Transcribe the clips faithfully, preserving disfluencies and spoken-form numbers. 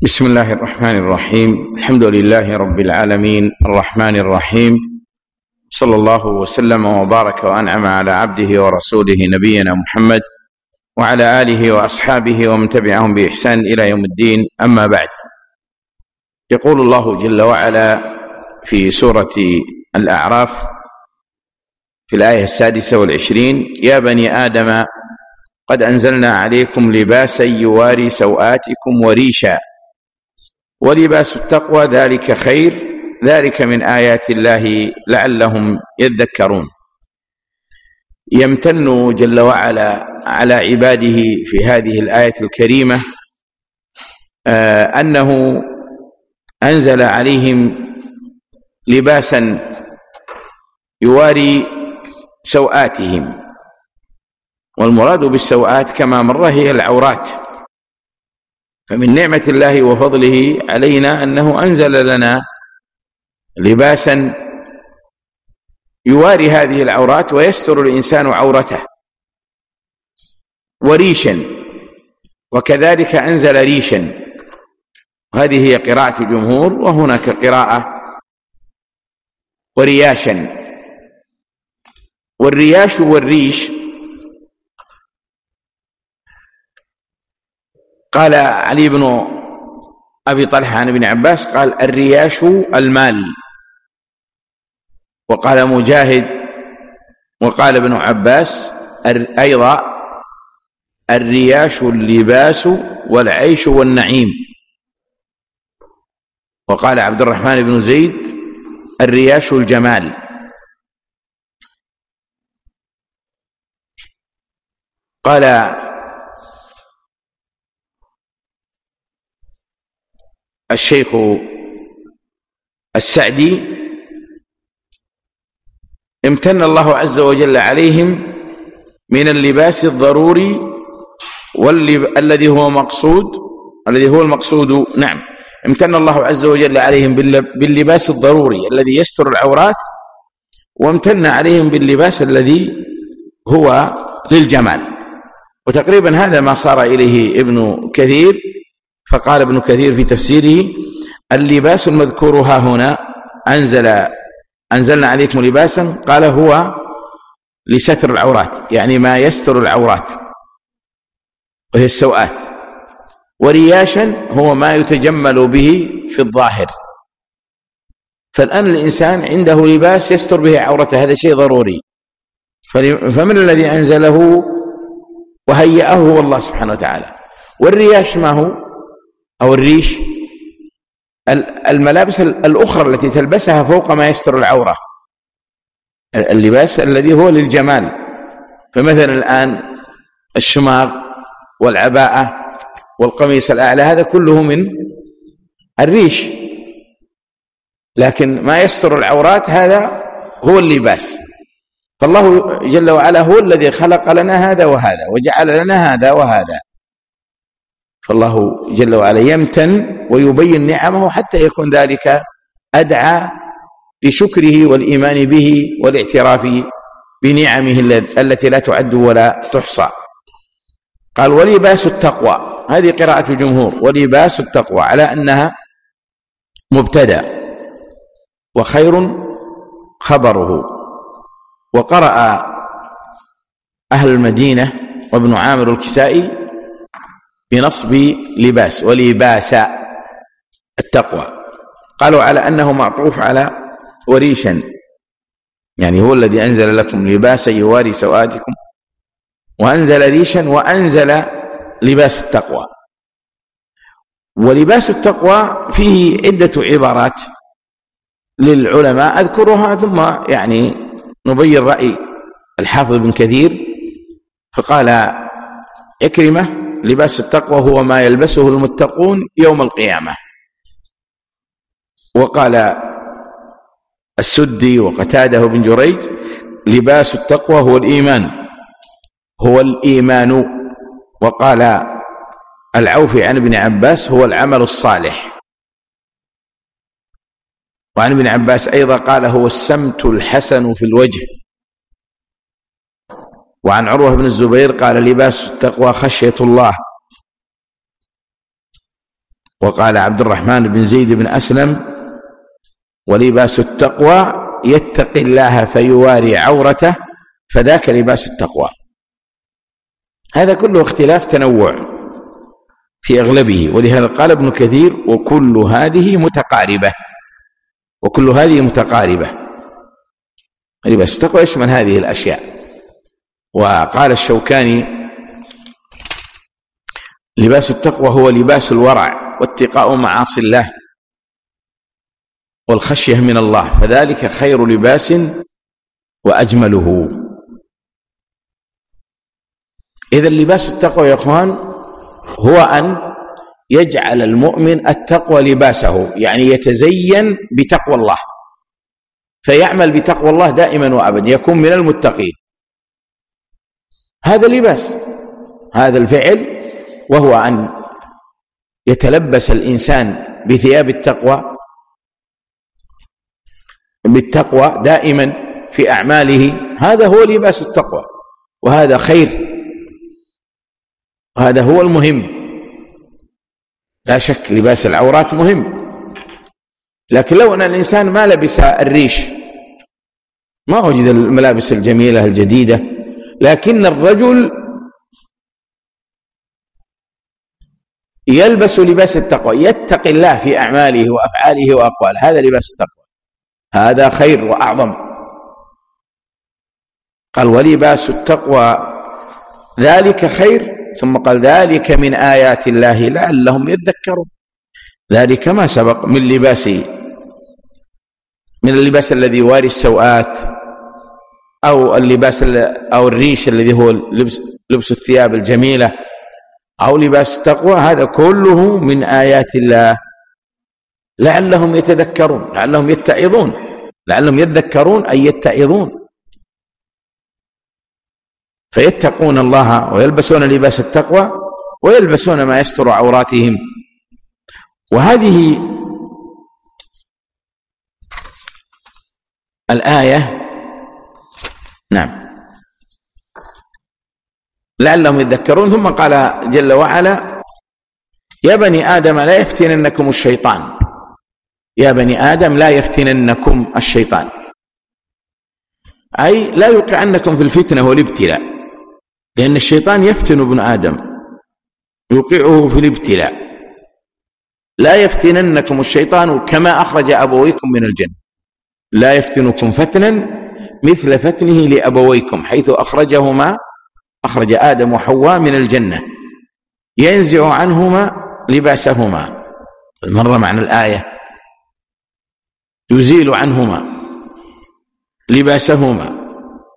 بسم الله الرحمن الرحيم. الحمد لله رب العالمين الرحمن الرحيم، صلى الله وسلم وبارك وأنعم على عبده ورسوله نبينا محمد وعلى آله وأصحابه ومن تبعهم بإحسان إلى يوم الدين. أما بعد، يقول الله جل وعلا في سورة الأعراف في الآية السادسة والعشرين: يا بني آدم قد أنزلنا عليكم لباسا يواري سوآتكم وريشا ولباس التقوى ذلك خير ذلك من آيات الله لعلهم يذكرون. يمتن جل وعلا على عباده في هذه الآية الكريمة أنه أنزل عليهم لباسا يواري سوآتهم، والمراد بالسوآت كما مر هي العورات. فمن نعمة الله وفضله علينا أنه أنزل لنا لباسا يواري هذه العورات ويستر الإنسان عورته، وريشا، وكذلك أنزل ريشا. هذه هي قراءة الجمهور، وهناك قراءة ورياشا. والرياش والريش قال علي بن أبي طلحة عن ابن عباس قال: الرياش المال. وقال مجاهد وقال ابن عباس أيضا: الرياش اللباس والعيش والنعيم. وقال عبد الرحمن بن زيد: الرياش الجمال. قال الشيخ السعدي: امتن الله عز وجل عليهم من اللباس الضروري والذي هو مقصود الذي هو المقصود نعم امتن الله عز وجل عليهم باللباس الضروري الذي يستر العورات، وامتن عليهم باللباس الذي هو للجمال. وتقريبا هذا ما صار إليه ابن كثير. فقال ابن كثير في تفسيره: اللباس المذكور ها هنا أنزل أنزلنا عليكم لباسا، قال هو لستر العورات، يعني ما يستر العورات وهي السوءات. ورياشا هو ما يتجمل به في الظاهر. فالآن الإنسان عنده لباس يستر به عورته، هذا شيء ضروري. فمن الذي أنزله وهيئه هو الله سبحانه وتعالى. والرياش ما هو؟ أو الريش الملابس الأخرى التي تلبسها فوق ما يستر العورة، اللباس الذي هو للجمال. فمثلا الآن الشماغ والعباءة والقميص الأعلى هذا كله من الريش، لكن ما يستر العورات هذا هو اللباس. فالله جل وعلا هو الذي خلق لنا هذا وهذا، وجعل لنا هذا وهذا. فالله جل وعلا يمتن ويبين نعمه حتى يكون ذلك أدعى لشكره والإيمان به والاعتراف بنعمه التي لا تعد ولا تحصى. قال: ولباس التقوى. هذه قراءة الجمهور، ولباس التقوى، على أنها مبتدأ وخير خبره. وقرأ أهل المدينة وابن عامر الكسائي بنصب لباس، ولباس التقوى. قالوا على أنه معطوف على وريشا، يعني هو الذي أنزل لكم لباسا يواري سوآتكم، وأنزل ريشا، وأنزل لباس التقوى. ولباس التقوى فيه عدة عبارات للعلماء أذكرها ثم يعني نبين رأي الحافظ بن كثير. فقال عكرمة: لباس التقوى هو ما يلبسه المتقون يوم القيامة. وقال السدي وقتاده بن جريج: لباس التقوى هو الإيمان هو الإيمان. وقال العوفي عن ابن عباس: هو العمل الصالح. وعن ابن عباس أيضا قال: هو السمت الحسن في الوجه. وعن عروة بن الزبير قال: لباس التقوى خشية الله. وقال عبد الرحمن بن زيد بن أسلم: ولباس التقوى يتقي الله فيواري عورته فذاك لباس التقوى. هذا كله اختلاف تنوع في أغلبه، ولهذا قال ابن كثير: وكل هذه متقاربة، وكل هذه متقاربة. لباس التقوى يشمل هذه الأشياء. وقال الشوكاني: لباس التقوى هو لباس الورع واتقاء معاصي الله والخشية من الله، فذلك خير لباس وأجمله. إذا لباس التقوى يا أخوان هو أن يجعل المؤمن التقوى لباسه، يعني يتزين بتقوى الله، فيعمل بتقوى الله دائما وأبدا، يكون من المتقين. هذا لباس، هذا الفعل، وهو أن يتلبس الإنسان بثياب التقوى بالتقوى دائما في أعماله. هذا هو لباس التقوى، وهذا خير، وهذا هو المهم. لا شك لباس العورات مهم، لكن لو أن الإنسان ما لبس الريش، ما وجد الملابس الجميلة الجديدة، لكن الرجل يلبس لباس التقوى، يتقي الله في أعماله وأفعاله وأقواله، هذا لباس التقوى، هذا خير وأعظم. قال: ولباس التقوى ذلك خير، ثم قال: ذلك من آيات الله لعلهم يذكرون. ذلك ما سبق من لباس من اللباس الذي يواري السوءات، أو اللباس أو الريش الذي هو لبس, لبس الثياب الجميلة، أو لباس التقوى، هذا كله من آيات الله لعلهم يتذكرون، لعلهم يتعظون، لعلهم يذكرون أي يتعظون، فيتقون الله ويلبسون لباس التقوى ويلبسون ما يستر عوراتهم. وهذه الآية نعم لعلهم يذكرون. ثم قال جل وعلا: يا بني آدم لا يفتننكم الشيطان، يا بني آدم لا يفتننكم الشيطان، أي لا يوقعنكم في الفتنة والابتلاء، لأن الشيطان يفتن ابن آدم، يوقعه في الابتلاء. لا يفتننكم الشيطان كما أخرج أبويكم من الجنة، لا يفتنكم فتنا مثل فتنه لأبويكم، حيث أخرجهما أخرج آدم وحواء من الجنة ينزع عنهما لباسهما، مرة معنى الآية يزيل عنهما لباسهما،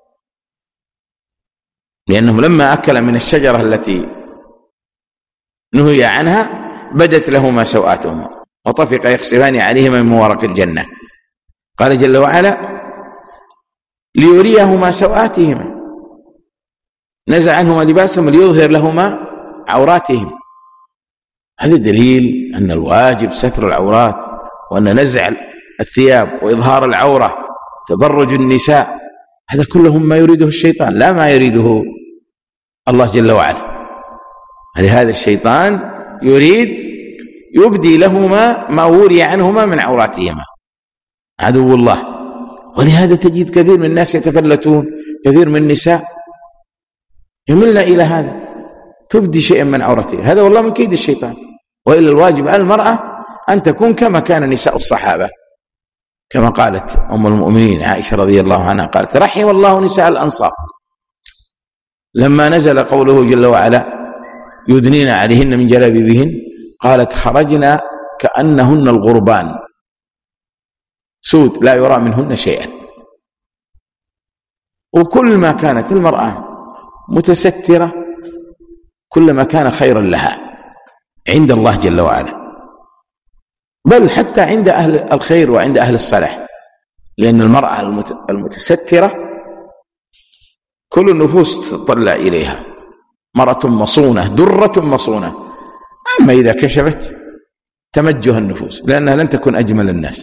لأنهم لما أكل من الشجرة التي نهي عنها بدت لهما سوآتهما وطفق يخصفان عليهما من ورق الجنة. قال جل وعلا: ليريهما سوآتهما، نزع عنهما لباسهم ليظهر لهما عوراتهم. هذا دليل أن الواجب ستر العورات، وأن نزع الثياب وإظهار العورة تبرج النساء هذا كله ما يريده الشيطان، لا ما يريده الله جل وعلا. لهذا الشيطان يريد يبدي لهما ما وري عنهما من عوراتهما، عدو الله. ولهذا تجد كثير من الناس يتفلتون، كثير من النساء يملن إلى هذا، تبدي شيئا من عورته، هذا والله من كيد الشيطان. وإلا الواجب على المرأة أن تكون كما كان نساء الصحابة، كما قالت أم المؤمنين عائشة رضي الله عنها، قالت: رحم الله نساء الأنصار لما نزل قوله جل وعلا: يدنين عليهن من جلابيبهن، قالت: خرجنا كأنهن الغربان سود لا يرى منهن شيئا. وكل ما كانت المرأة متسترة كلما كان خيرا لها عند الله جل وعلا، بل حتى عند أهل الخير وعند أهل الصلاح، لأن المرأة المتسترة كل النفوس تطلع إليها، مرأة مصونة درة مصونة. أما إذا كشفت تمجه النفوس، لأنها لن تكون أجمل الناس.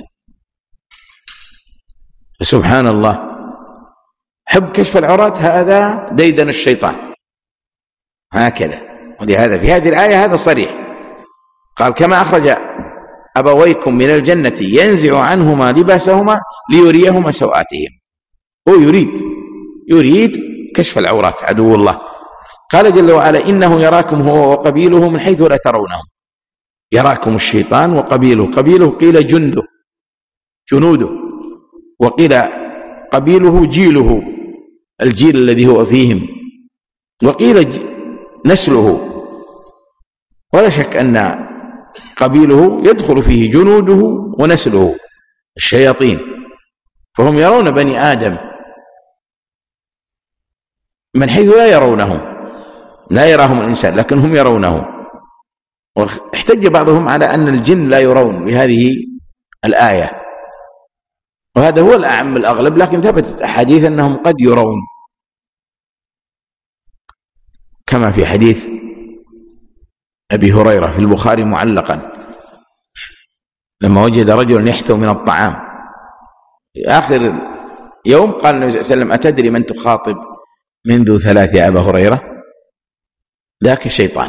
سبحان الله، حب كشف العورات هذا ديدن الشيطان هكذا. ولهذا في هذه الآية هذا صريح، قال كما أخرج أبويكم من الجنة ينزع عنهما لباسهما ليريهما سوآتهم. هو يريد يريد كشف العورات عدو الله. قال جل وعلا إنه يراكم هو وقبيله من حيث لا ترونهم. يراكم الشيطان وقبيله، قبيله قيل جنده جنوده، وقيل قبيله جيله الجيل الذي هو فيهم، وقيل نسله. ولا شك أن قبيله يدخل فيه جنوده ونسله الشياطين، فهم يرون بني آدم من حيث لا يرونه، لا يراهم الإنسان لكن هم يرونه. واحتج بعضهم على أن الجن لا يرون بهذه الآية، وهذا هو الأعم الأغلب، لكن ثبتت أحاديث أنهم قد يرون، كما في حديث أبي هريرة في البخاري معلقا لما وجد رجل يحثو من الطعام في آخر يوم، قال النبي صلى الله عليه وسلم أتدري من تخاطب منذ ثلاث يا أبا هريرة؟ ذاك الشيطان.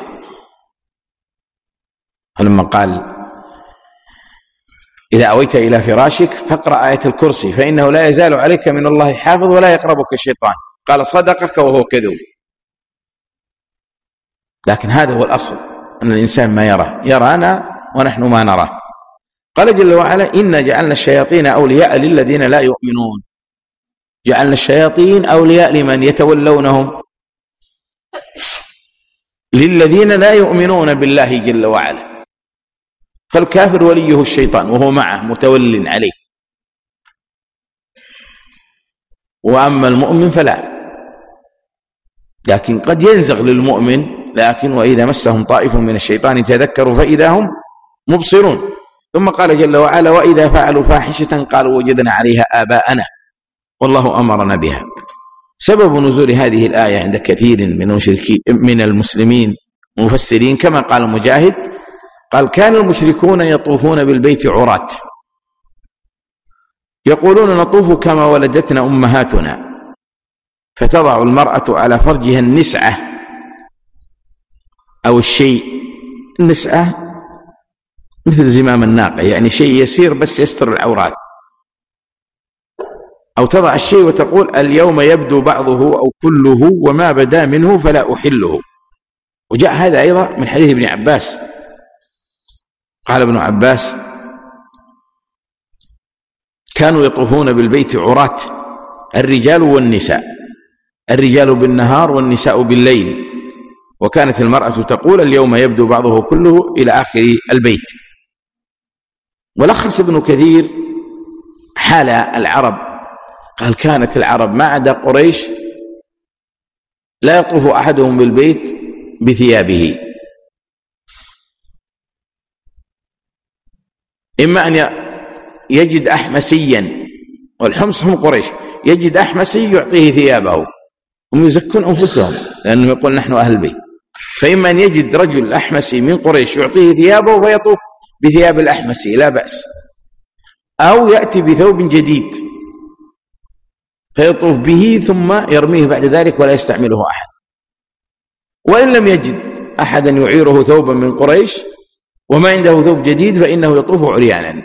لما قال إذا أويت إلى فراشك فاقرأ آية الكرسي فإنه لا يزال عليك من الله حافظ ولا يقربك الشيطان، قال صدقك وهو كذوب. لكن هذا هو الأصل، أن الإنسان ما يرى، يرانا ونحن ما نرى. قال جل وعلا إنا جعلنا الشياطين أولياء للذين لا يؤمنون. جعلنا الشياطين أولياء لمن يتولونهم؟ للذين لا يؤمنون بالله جل وعلا. فالكافر وليه الشيطان وهو معه متول عليه، وأما المؤمن فلا. لكن قد ينزغ للمؤمن، لكن وإذا مسهم طائف من الشيطان تذكروا فإذا هم مبصرون. ثم قال جل وعلا وإذا فعلوا فاحشة قالوا وجدنا عليها آباءنا والله أمرنا بها. سبب نزول هذه الآية عند كثير من المشركين من المسلمين مفسرين كما قال مجاهد، قال كان المشركون يطوفون بالبيت عراة يقولون نطوف كما ولدتنا أمهاتنا، فتضع المرأة على فرجها النسعة أو الشيء، النسعة مثل زمام الناقة، يعني شيء يسير بس يستر العورات، أو تضع الشيء وتقول اليوم يبدو بعضه أو كله وما بدا منه فلا أحله. وجاء هذا أيضا من حديث ابن عباس، قال ابن عباس كانوا يطوفون بالبيت عراة الرجال والنساء، الرجال بالنهار والنساء بالليل، وكانت المرأة تقول اليوم يبدو بعضه كله إلى آخر البيت. ولخص ابن كثير حال العرب، قال كانت العرب ما عدا قريش لا يطوف أحدهم بالبيت بثيابه، إما أن يجد أحمسيا، والحمص هم قريش، يجد أحمسي يعطيه ثيابه، هم يزكون أنفسهم لأنه يقول نحن أهل البيت، فإما أن يجد رجل أحمسي من قريش يعطيه ثيابه فيطوف بثياب الأحمسي لا بأس، أو يأتي بثوب جديد فيطوف به ثم يرميه بعد ذلك ولا يستعمله أحد. وإن لم يجد أحدا يعيره ثوبا من قريش وما عنده ثوب جديد فإنه يطوف عريانا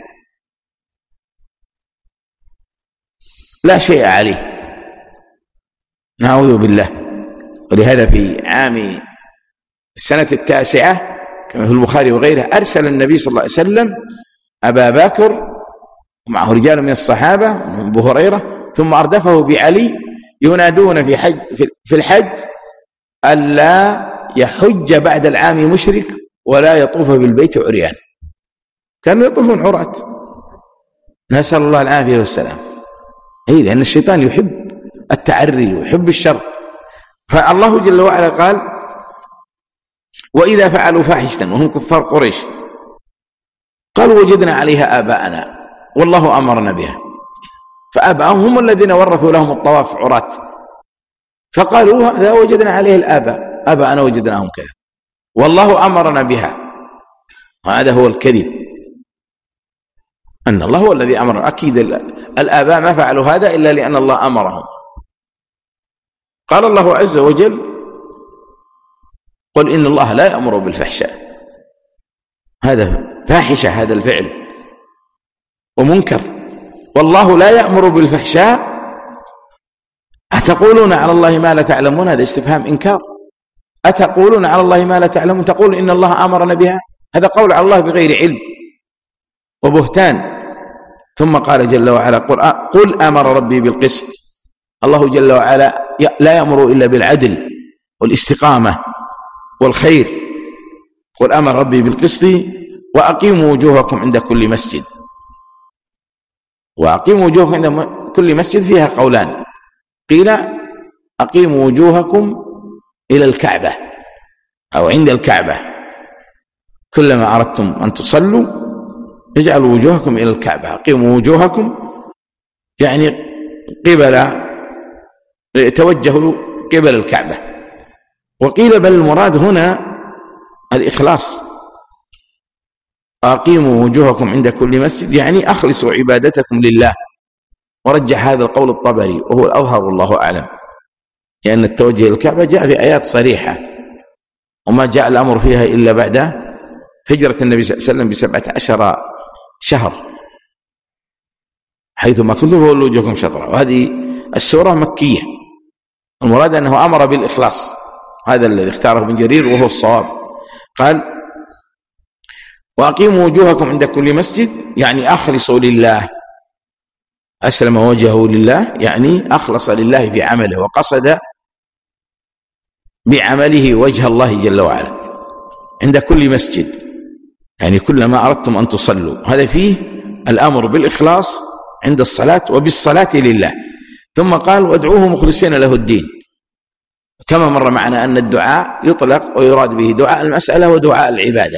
لا شيء عليه، نعوذ بالله. ولهذا في عام السنة التاسعة كما في البخاري وغيره أرسل النبي صلى الله عليه وسلم أبا بكر ومعه رجال من الصحابة من أبو هريرة، ثم أردفه بعلي ينادون في حج في الحج ألا يحج بعد العام مشرك ولا يطوف بالبيت عريان. كانوا يطوفون عراة، نسأل الله العافية والسلام. أي لأن الشيطان يحب التعري ويحب الشر. فالله جل وعلا قال وإذا فعلوا فاحشة وهم كفار قريش قالوا وجدنا عليها آباءنا والله أمرنا بها، فآباءهم هم الذين ورثوا لهم الطواف عراة، فقالوا هذا وجدنا عليه الآباء، آباءنا وجدناهم كذا والله أمرنا بها. وهذا هو الكذب، أن الله هو الذي أمر. أكيد الآباء ما فعلوا هذا إلا لأن الله أمرهم. قال الله عز وجل قل إن الله لا يأمر بالفحشاء هذا فاحشة هذا الفعل ومنكر. والله لا يأمر بالفحشاء أتقولون على الله ما لا تعلمون، هذا استفهام إنكار. أتقولون على الله ما لا تعلمون، تقول إن الله أمرنا بها، هذا قول على الله بغير علم وبهتان. ثم قال جل وعلا قل أمر ربي بالقسط. الله جل وعلا لا يأمر إلا بالعدل والاستقامة والخير. قل أمر ربي بالقسط وأقيموا وجوهكم عند كل مسجد. وأقيموا وجوهكم عند كل مسجد فيها قولان، قيل أقيموا وجوهكم إلى الكعبة أو عند الكعبة، كلما أردتم أن تصلوا اجعلوا وجوهكم إلى الكعبة. أقيموا وجوهكم يعني قبل، توجهوا قبل الكعبة. وقيل بل المراد هنا الإخلاص، أقيموا وجوهكم عند كل مسجد يعني أخلصوا عبادتكم لله. ورجح هذا القول الطبري وهو الأظهر والله أعلم، لأن التوجه إلى الكعبة جاء في آيات صريحة، وما جاء الأمر فيها إلا بعد هجرة النبي صلى الله عليه وسلم بسبعة عشر شهر، حيثما كنتم فولوا وجوهكم شطرا. وهذه السورة مكية، المراد أنه أمر بالإخلاص، هذا الذي اختاره ابن جرير وهو الصواب. قال وأقيموا وجوهكم عند كل مسجد يعني أخلصوا لله، أسلم وجهه لله يعني أخلص لله في عمله وقصد بعمله وجه الله جل وعلا عند كل مسجد، يعني كلما أردتم أن تصلوا. هذا فيه الأمر بالإخلاص عند الصلاة وبالصلاة لله. ثم قال وادعوه مخلصين له الدين، كما مر معنا أن الدعاء يطلق ويراد به دعاء المسألة ودعاء العبادة.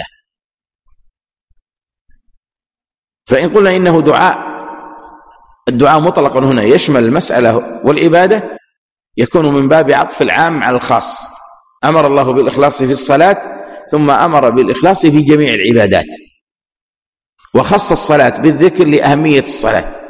فإن قلنا إنه دعاء، الدعاء مطلقا هنا يشمل المسألة والعبادة، يكون من باب عطف العام على الخاص. أمر الله بالإخلاص في الصلاة ثم أمر بالإخلاص في جميع العبادات، وخص الصلاة بالذكر لأهمية الصلاة.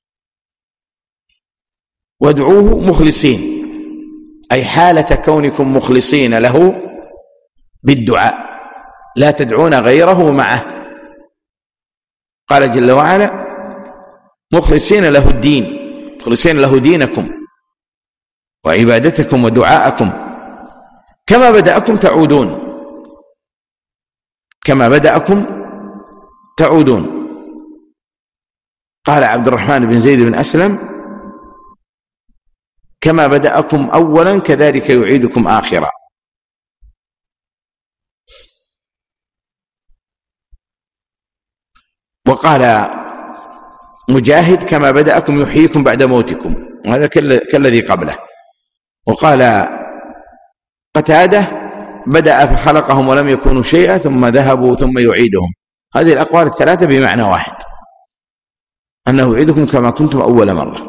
وادعوه مخلصين أي حالة كونكم مخلصين له بالدعاء، لا تدعون غيره معه. قال جل وعلا مخلصين له الدين، مخلصين له دينكم وعبادتكم ودعاءكم كما بدأكم تعودون، كما بدأكم تعودون. قال عبد الرحمن بن زيد بن أسلم كما بدأكم أولا كذلك يعيدكم آخرا. وقال مجاهد كما بدأكم يحييكم بعد موتكم، وهذا كالذي قبله. وقال قتادة بدأ فخلقهم ولم يكونوا شيئا ثم ذهبوا ثم يعيدهم. هذه الأقوال الثلاثة بمعنى واحد، أنه يعيدكم كما كنتم أول مرة،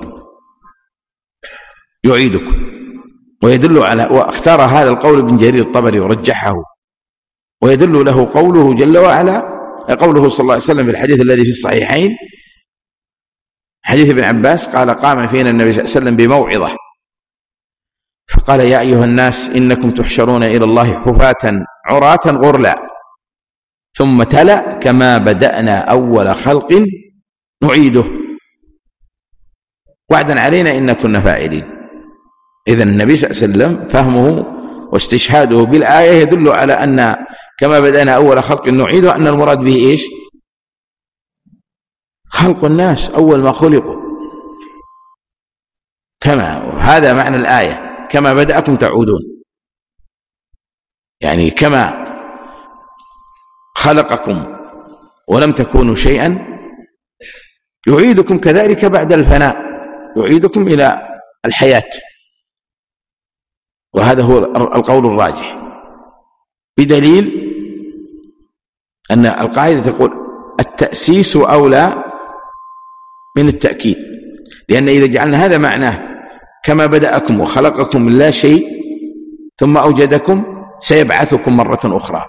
يعيدكم. ويدل على، واختار هذا القول ابن جرير الطبري ورجحه، ويدل له قوله جل وعلا، قوله صلى الله عليه وسلم في الحديث الذي في الصحيحين حديث ابن عباس قال قام فينا النبي صلى الله عليه وسلم بموعظة فقال يا أيها الناس إنكم تحشرون إلى الله حفاة عراة غرلا ثم تلا كما بدأنا أول خلق نعيده وعدا علينا إن كنا فاعلين. إذن النبي صلى الله عليه وسلم فهمه واستشهاده بالآية يدل على أن كما بدأنا أول خلق نعيده أن المراد به إيش؟ خلق الناس أول ما خلقوا، كما هذا معنى الآية كما بدأكم تعودون، يعني كما خلقكم ولم تكونوا شيئا يعيدكم كذلك بعد الفناء، يعيدكم إلى الحياة. وهذا هو القول الراجح، بدليل أن القاعدة تقول التأسيس أولى من التأكيد، لأن إذا جعلنا هذا معناه كما بدأكم وخلقكم من لا شيء ثم أوجدكم سيبعثكم مرة أخرى،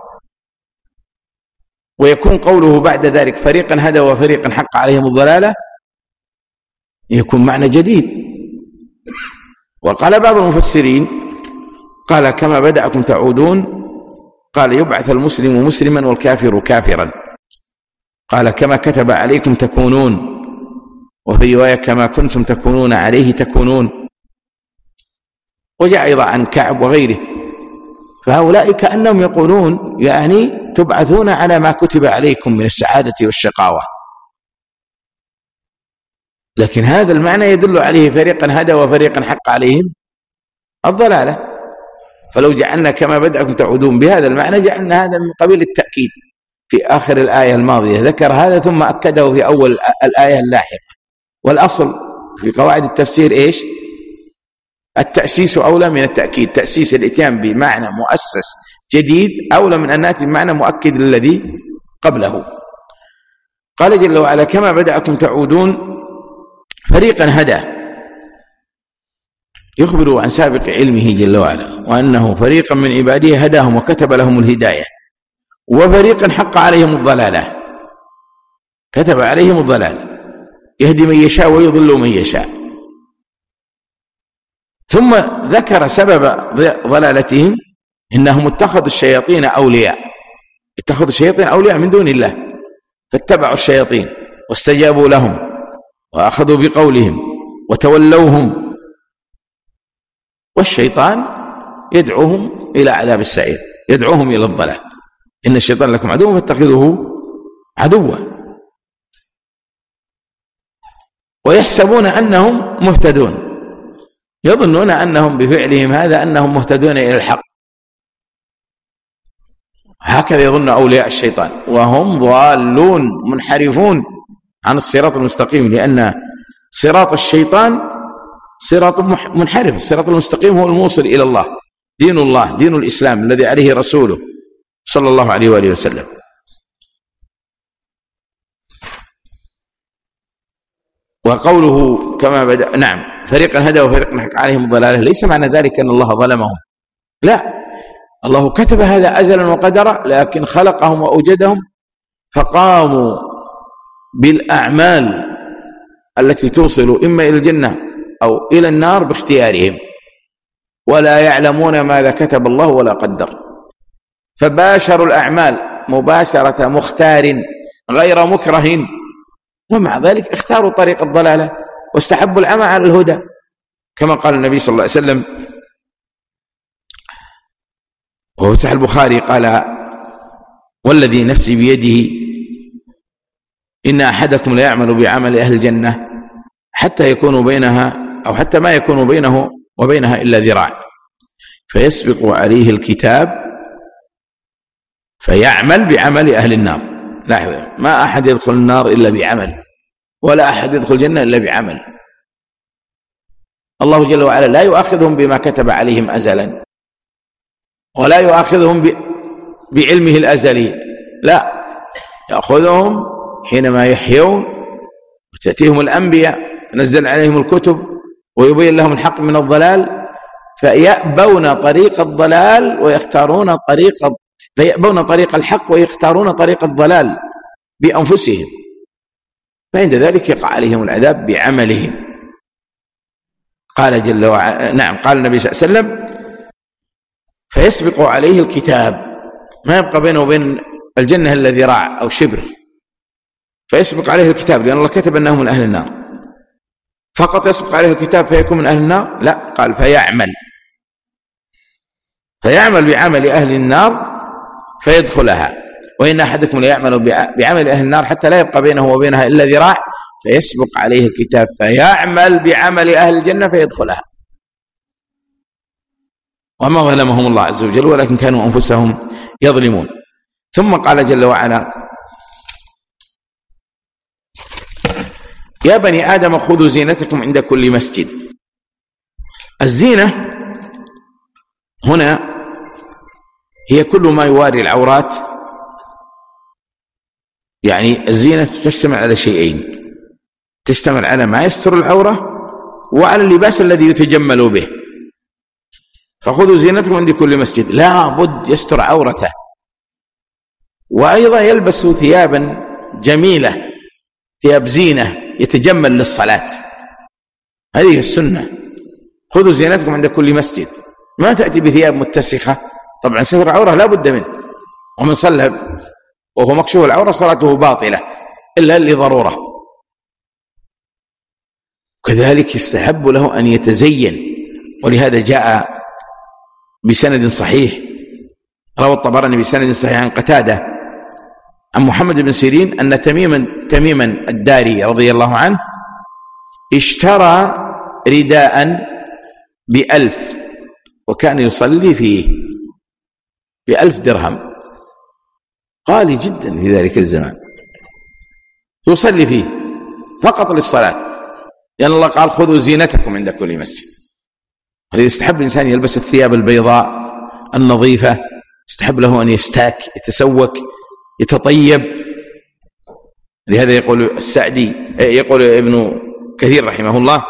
ويكون قوله بعد ذلك فريقا هدى وفريقا حق عليهم الضلالة يكون معنى جديد. وقال بعض المفسرين قال كما بدأكم تعودون قال يبعث المسلم مسلما والكافر كافرا، قال كما كتب عليكم تكونون، وفي رواية كما كنتم تكونون عليه تكونون. وجاء أيضا عن كعب وغيره. فهؤلاء كأنهم يقولون يعني تبعثون على ما كتب عليكم من السعادة والشقاوة، لكن هذا المعنى يدل عليه فريقا هدى وفريقا حق عليهم الضلالة. فلو جعلنا كما بدأكم تعودون بهذا المعنى جعلنا هذا من قبيل التأكيد. في آخر الآية الماضية ذكر هذا ثم أكده في أول الآية اللاحقة. والأصل في قواعد التفسير إيش؟ التأسيس أولى من التأكيد. تأسيس الإتيان بمعنى مؤسس جديد أولى من أن نأتي بمعنى مؤكد للذي قبله. قال جل وعلا كما بدأكم تعودون فريقا هدى، يخبر عن سابق علمه جل وعلا وأنه فريقا من عباده هداهم وكتب لهم الهداية، وفريقا حق عليهم الضلالة، كتب عليهم الضلال، يهدي من يشاء ويضل من يشاء. ثم ذكر سبب ضلالتهم إنهم اتخذوا الشياطين أولياء، اتخذوا الشياطين أولياء من دون الله، فاتبعوا الشياطين واستجابوا لهم وأخذوا بقولهم وتولوهم، والشيطان يدعوهم إلى عذاب السعير، يدعوهم إلى الضلال. إن الشيطان لكم عدو فاتخذوه عدوا، ويحسبون أنهم مهتدون، يظنون أنهم بفعلهم هذا أنهم مهتدون إلى الحق. هكذا يظن أولياء الشيطان وهم ضالون منحرفون عن الصراط المستقيم، لأن صراط الشيطان صراط منحرف. الصراط المستقيم هو الموصل إلى الله، دين الله، دين الإسلام الذي عليه رسوله صلى الله عليه وآله وسلم. وقوله كما بدأ، نعم فريقا هدى وفريقا حق عليهم الضلالة، ليس معنى ذلك أن الله ظلمهم، لا، الله كتب هذا أزلا وقدرا، لكن خلقهم وأوجدهم فقاموا بالأعمال التي توصل إما إلى الجنة أو إلى النار باختيارهم، ولا يعلمون ماذا كتب الله ولا قدر، فباشروا الأعمال مباشرة مختار غير مكره، ومع ذلك اختاروا طريق الضلالة واستحبوا العمى على الهدى، كما قال النبي صلى الله عليه وسلم وهو صحيح البخاري قال والذي نفسي بيده إن أحدكم لا يعمل بعمل أهل الجنة حتى يكون بينها أو حتى ما يكون بينه وبينها إلا ذراع، فيسبق عليه الكتاب فيعمل بعمل أهل النار. لاحظوا، ما أحد يدخل النار إلا بعمل، ولا أحد يدخل الجنة إلا بعمل. الله جل وعلا لا يؤاخذهم بما كتب عليهم أزلا، ولا يؤاخذهم بعلمه الأزلي، لا، يأخذهم حينما يحيون وتأتيهم الأنبياء تنزل عليهم الكتب ويبين لهم الحق من الضلال، فيأبون طريق الضلال ويختارون طريق فيأبون طريق الحق ويختارون طريق الضلال بأنفسهم، فعند ذلك يقع عليهم العذاب بعملهم. قال جل وعلا، نعم، قال النبي صلى الله عليه وسلم فيسبق عليه الكتاب، ما يبقى بينه وبين الجنة إلا ذراع أو شبر، فيسبق عليه الكتاب لأن الله كتب أنه من أهل النار. فقط يسبق عليه الكتاب فيكون من أهل النار؟ لا، قال فيعمل فيعمل بعمل أهل النار فيدخلها. وإن أحدكم لا يعمل بعمل أهل النار حتى لا يبقى بينه وبينها إلا ذراع، فيسبق عليه الكتاب فيعمل بعمل أهل الجنة فيدخلها. وما ظلمهم الله عز وجل ولكن كانوا أنفسهم يظلمون. ثم قال جل وعلا يا بني آدم خذوا زينتكم عند كل مسجد. الزينة هنا هي كل ما يواري العورات، يعني الزينة تشتمل على شيئين، تشتمل على ما يستر العورة وعلى اللباس الذي يتجمل به. فخذوا زينتكم عند كل مسجد، لا بد يستر عورته، وأيضا يلبس ثيابا جميلة، ثياب زينة يتجمل للصلاة، هذه السنة. خذوا زينتكم عند كل مسجد، ما تأتي بثياب متسخة، طبعا ستر العورة لا بد منه، ومن صلى وهو مكشوف العورة صلاته باطلة، إلا لضرورة. كذلك يستحب له أن يتزين، ولهذا جاء بسند صحيح، روى الطبراني بسند صحيح عن قتادة عن محمد بن سيرين أن تميما تميما الداري رضي الله عنه اشترى رداء بألف وكان يصلي فيه بألف درهم، غالي جدا في ذلك الزمان، يصلي فيه فقط للصلاة، لأن الله قال خذوا زينتكم عند كل مسجد. ولذا يستحب الإنسان يلبس الثياب البيضاء النظيفة، يستحب له أن يستاك، يتسوك، يتطيب. لهذا يقول السعدي، يقول ابن كثير رحمه الله: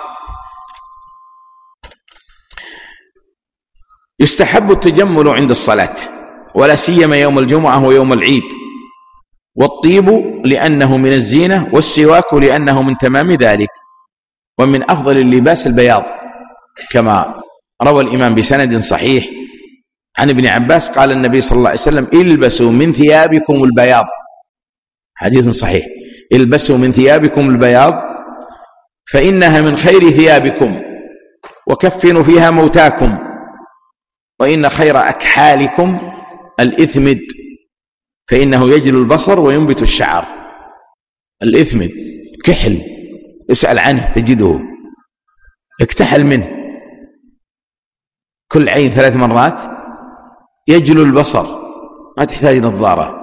يستحب التجمل عند الصلاة، ولا سيما يوم الجمعة ويوم العيد، والطيب لأنه من الزينة، والسواك لأنه من تمام ذلك، ومن أفضل اللباس البياض، كما روى الإمام بسند صحيح عن ابن عباس قال النبي صلى الله عليه وسلم: البسوا من ثيابكم البياض، حديث صحيح، البسوا من ثيابكم البياض فإنها من خير ثيابكم، وكفنوا فيها موتاكم، وإن خير أكحالكم الإثمد فإنه يجل البصر وينبت الشعر. الإثمد كحل، اسأل عنه تجده، اكتحل منه كل عين ثلاث مرات، يجل البصر، ما تحتاج نظارة،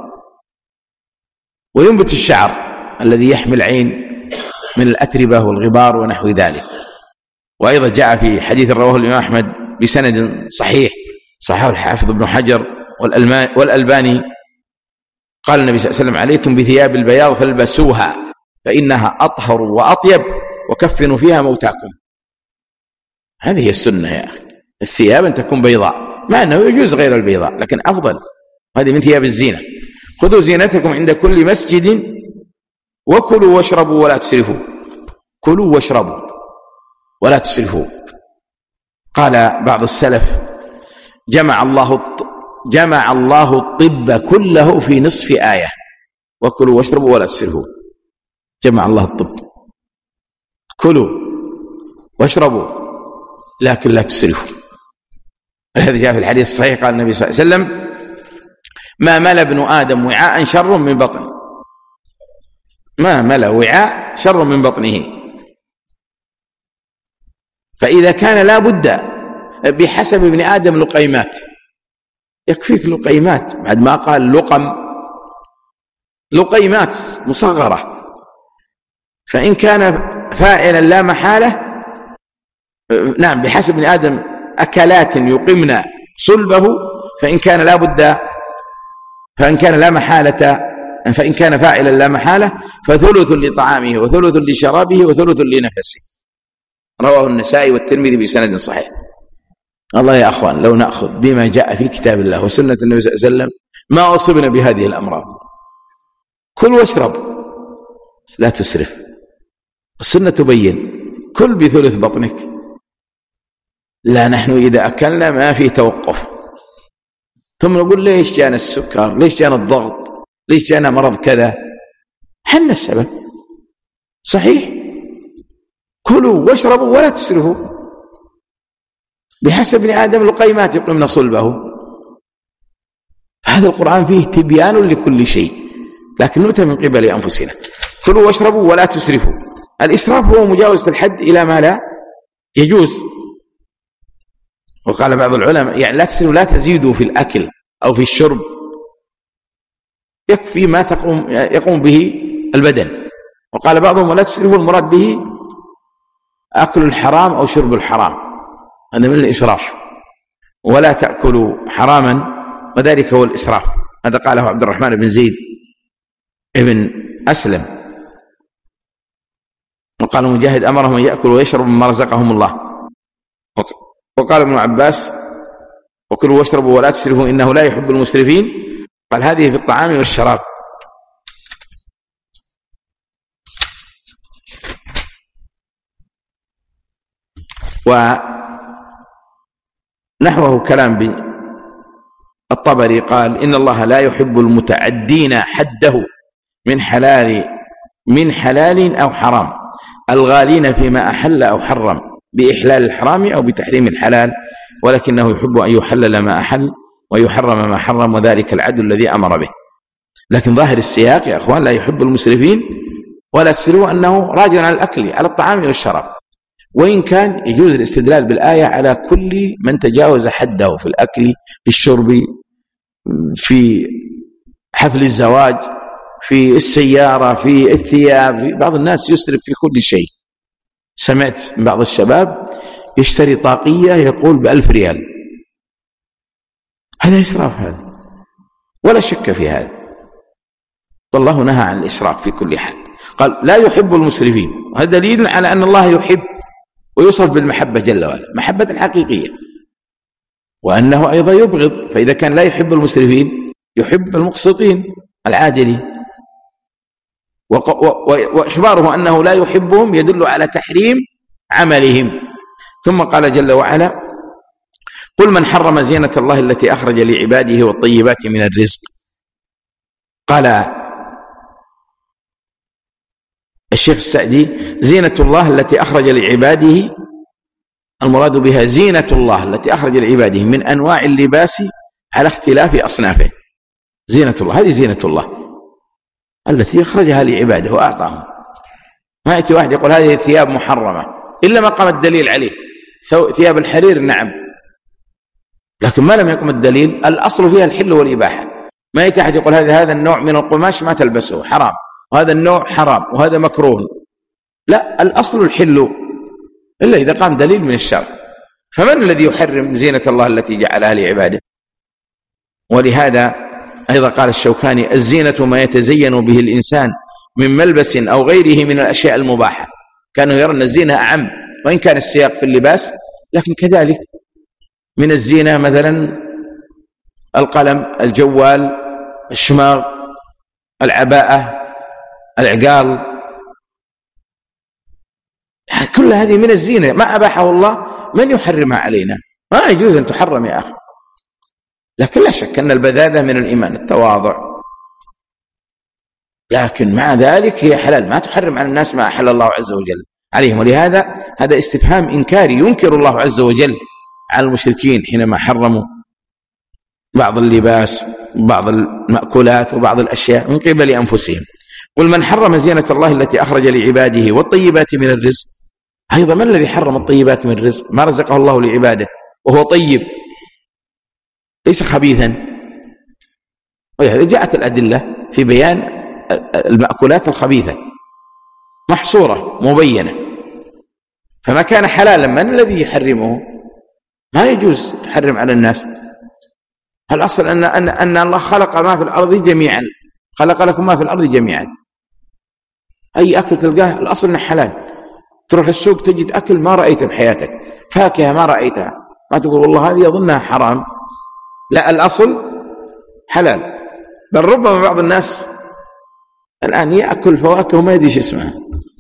وينبت الشعر الذي يحمي العين من الأتربة والغبار ونحو ذلك. وأيضا جاء في حديث رواه الإمام أحمد بسند صحيح صححه الحافظ ابن حجر والألباني قال النبي صلى الله عليه وسلم: عليكم بثياب البياض فالبسوها فإنها أطهر وأطيب، وكفنوا فيها موتاكم. هذه هي السنة يا أخي، الثياب أن تكون بيضاء، مع أنه يجوز غير البيضاء لكن أفضل، هذه من ثياب الزينة. خذوا زينتكم عند كل مسجد، وكلوا واشربوا ولا تسرفوا. كلوا واشربوا ولا تسرفوا. قال بعض السلف: جمع الله جمع الله الطب كله في نصف آية، وكلوا واشربوا ولا تسرفوا. جمع الله الطب، كلوا واشربوا لكن لا تسرفوا. هذا جاء في الحديث الصحيح قال النبي صلى الله عليه وسلم: ما ملأ ابن آدم وعاء شر من بطن، ما ملأ وعاء شر من بطنه، فإذا كان لا بد بحسب ابن آدم لقيمات، يكفيك لقيمات، بعد ما قال لقم، لقيمات مصغرة، فإن كان فاعلا لا محالة، نعم بحسب ابن آدم أكلات يقمن صلبه، فإن كان لا بد، فإن كان لا محالة، فإن كان فاعلا لا محالة فثلث لطعامه وثلث لشرابه وثلث لنفسه. رواه النسائي والترمذي بسند صحيح. الله يا أخوان، لو نأخذ بما جاء في كتاب الله وسنة النبي صلى الله عليه وسلم ما أصبنا بهذه الأمراض. كل واشرب لا تسرف، السنة تبين كل بثلث بطنك. لا، نحن إذا أكلنا ما في توقف، ثم نقول ليش جانا السكر، ليش جانا الضغط، ليش جانا مرض كذا، حنا السبب. صحيح، كلوا واشربوا ولا تسرفوا، بحسب ابن آدم لقيمات يقمن صلبه. فهذا القرآن فيه تبيان لكل شيء، لكن نؤتى من قبل أنفسنا. كلوا واشربوا ولا تسرفوا. الإسراف هو مجاوزة الحد إلى ما لا يجوز. وقال بعض العلماء يعني لا تسرفوا، لا تزيدوا في الأكل أو في الشرب، يكفي ما تقوم يقوم به البدن. وقال بعضهم ولا تسرفوا المراد به أكل الحرام أو شرب الحرام، هذا من الإسراف. ولا تأكلوا حراما، وذلك هو الإسراف. هذا قاله عبد الرحمن بن زيد ابن أسلم. وقال مجاهد أمرهم أن يأكلوا ويشربوا مما رزقهم الله. وقال ابن عباس وكلوا واشربوا ولا تسرفوا إنه لا يحب المسرفين. قال هذه في الطعام والشراب. ونحوه كلام الطبري قال إن الله لا يحب المتعدين حده من حلال من حلال أو حرام، الغالين فيما أحل أو حرم بإحلال الحرام أو بتحريم الحلال، ولكنه يحب أن يحلل ما أحل ويحرم ما حرم، وذلك العدل الذي أمر به. لكن ظاهر السياق يا أخوان لا يحب المسرفين، ولا تسروا أنه راجع على الأكل على الطعام والشراب، وإن كان يجوز الاستدلال بالآية على كل من تجاوز حده في الأكل، في الشرب، في حفل الزواج، في السيارة، في الثياب. في بعض الناس يسرف في كل شيء. سمعت من بعض الشباب يشتري طاقية يقول بألف ريال، هذا إسراف، هذا ولا شك في هذا، والله نهى عن الإسراف في كل حال. قال لا يحب المسرفين، وهذا دليل على أن الله يحب ويوصف بالمحبة جل وعلا، محبة حقيقية، وأنه أيضا يبغض. فإذا كان لا يحب المسرفين يحب المقسطين العادلين، وإخباره أنه لا يحبهم يدل على تحريم عملهم. ثم قال جل وعلا قل من حرم زينة الله التي أخرج لعباده والطيبات من الرزق. قال الشيخ السعدي زينة الله التي أخرج لعباده، المراد بها زينة الله التي أخرج لعباده من أنواع اللباس على اختلاف أصنافه. زينة الله هذه زينة الله التي أخرجها لعباده وأعطاهم. ما يأتي واحد يقول هذه ثياب محرمة إلا ما قام الدليل عليه. ثياب الحرير نعم، لكن ما لم يقم الدليل، الأصل فيها الحل والإباحة. ما يأتي أحد يقول هذا هذا النوع من القماش ما تلبسه حرام، وهذا النوع حرام، وهذا مكروه. لا، الأصل الحل إلا إذا قام دليل من الشرع. فمن الذي يحرم زينة الله التي جعلها لعباده؟ ولهذا أيضا قال الشوكاني الزينة ما يتزين به الإنسان من ملبس أو غيره من الأشياء المباحة. كانوا يرون الزينة أعم، وإن كان السياق في اللباس، لكن كذلك من الزينة مثلا القلم، الجوال، الشماغ، العباءة، العقال، كل هذه من الزينة ما أباحه الله، من يحرمها علينا؟ ما يجوز أن تحرم يا أخي. لكن لا شك أن البذاذة من الإيمان، التواضع، لكن مع ذلك هي حلال، ما تحرم على الناس ما أحل الله عز وجل عليهم. ولهذا هذا استفهام إنكاري، ينكر الله عز وجل على المشركين حينما حرموا بعض اللباس وبعض المأكولات وبعض الأشياء من قبل أنفسهم. قل من حرم زينة الله التي أخرج لعباده والطيبات من الرزق. أيضا من الذي حرم الطيبات من الرزق؟ ما رزقه الله لعباده وهو طيب ليس خبيثا. ولهذا جاءت الأدلة في بيان المأكولات الخبيثة محصورة مبينة. فما كان حلالا من الذي يحرمه؟ ما يجوز تحرم على الناس. الأصل أن, أن, أن الله خلق ما في الأرض جميعا، خلق لكم ما في الأرض جميعا. أي أكل تلقاه الأصل أنه حلال. تروح السوق تجد أكل ما رأيته بحياتك، فاكهة ما رأيتها، ما تقول والله هذه أظنها حرام. لا، الأصل حلال. بل ربما بعض الناس الآن يأكل فواكه وما يدري اسمها،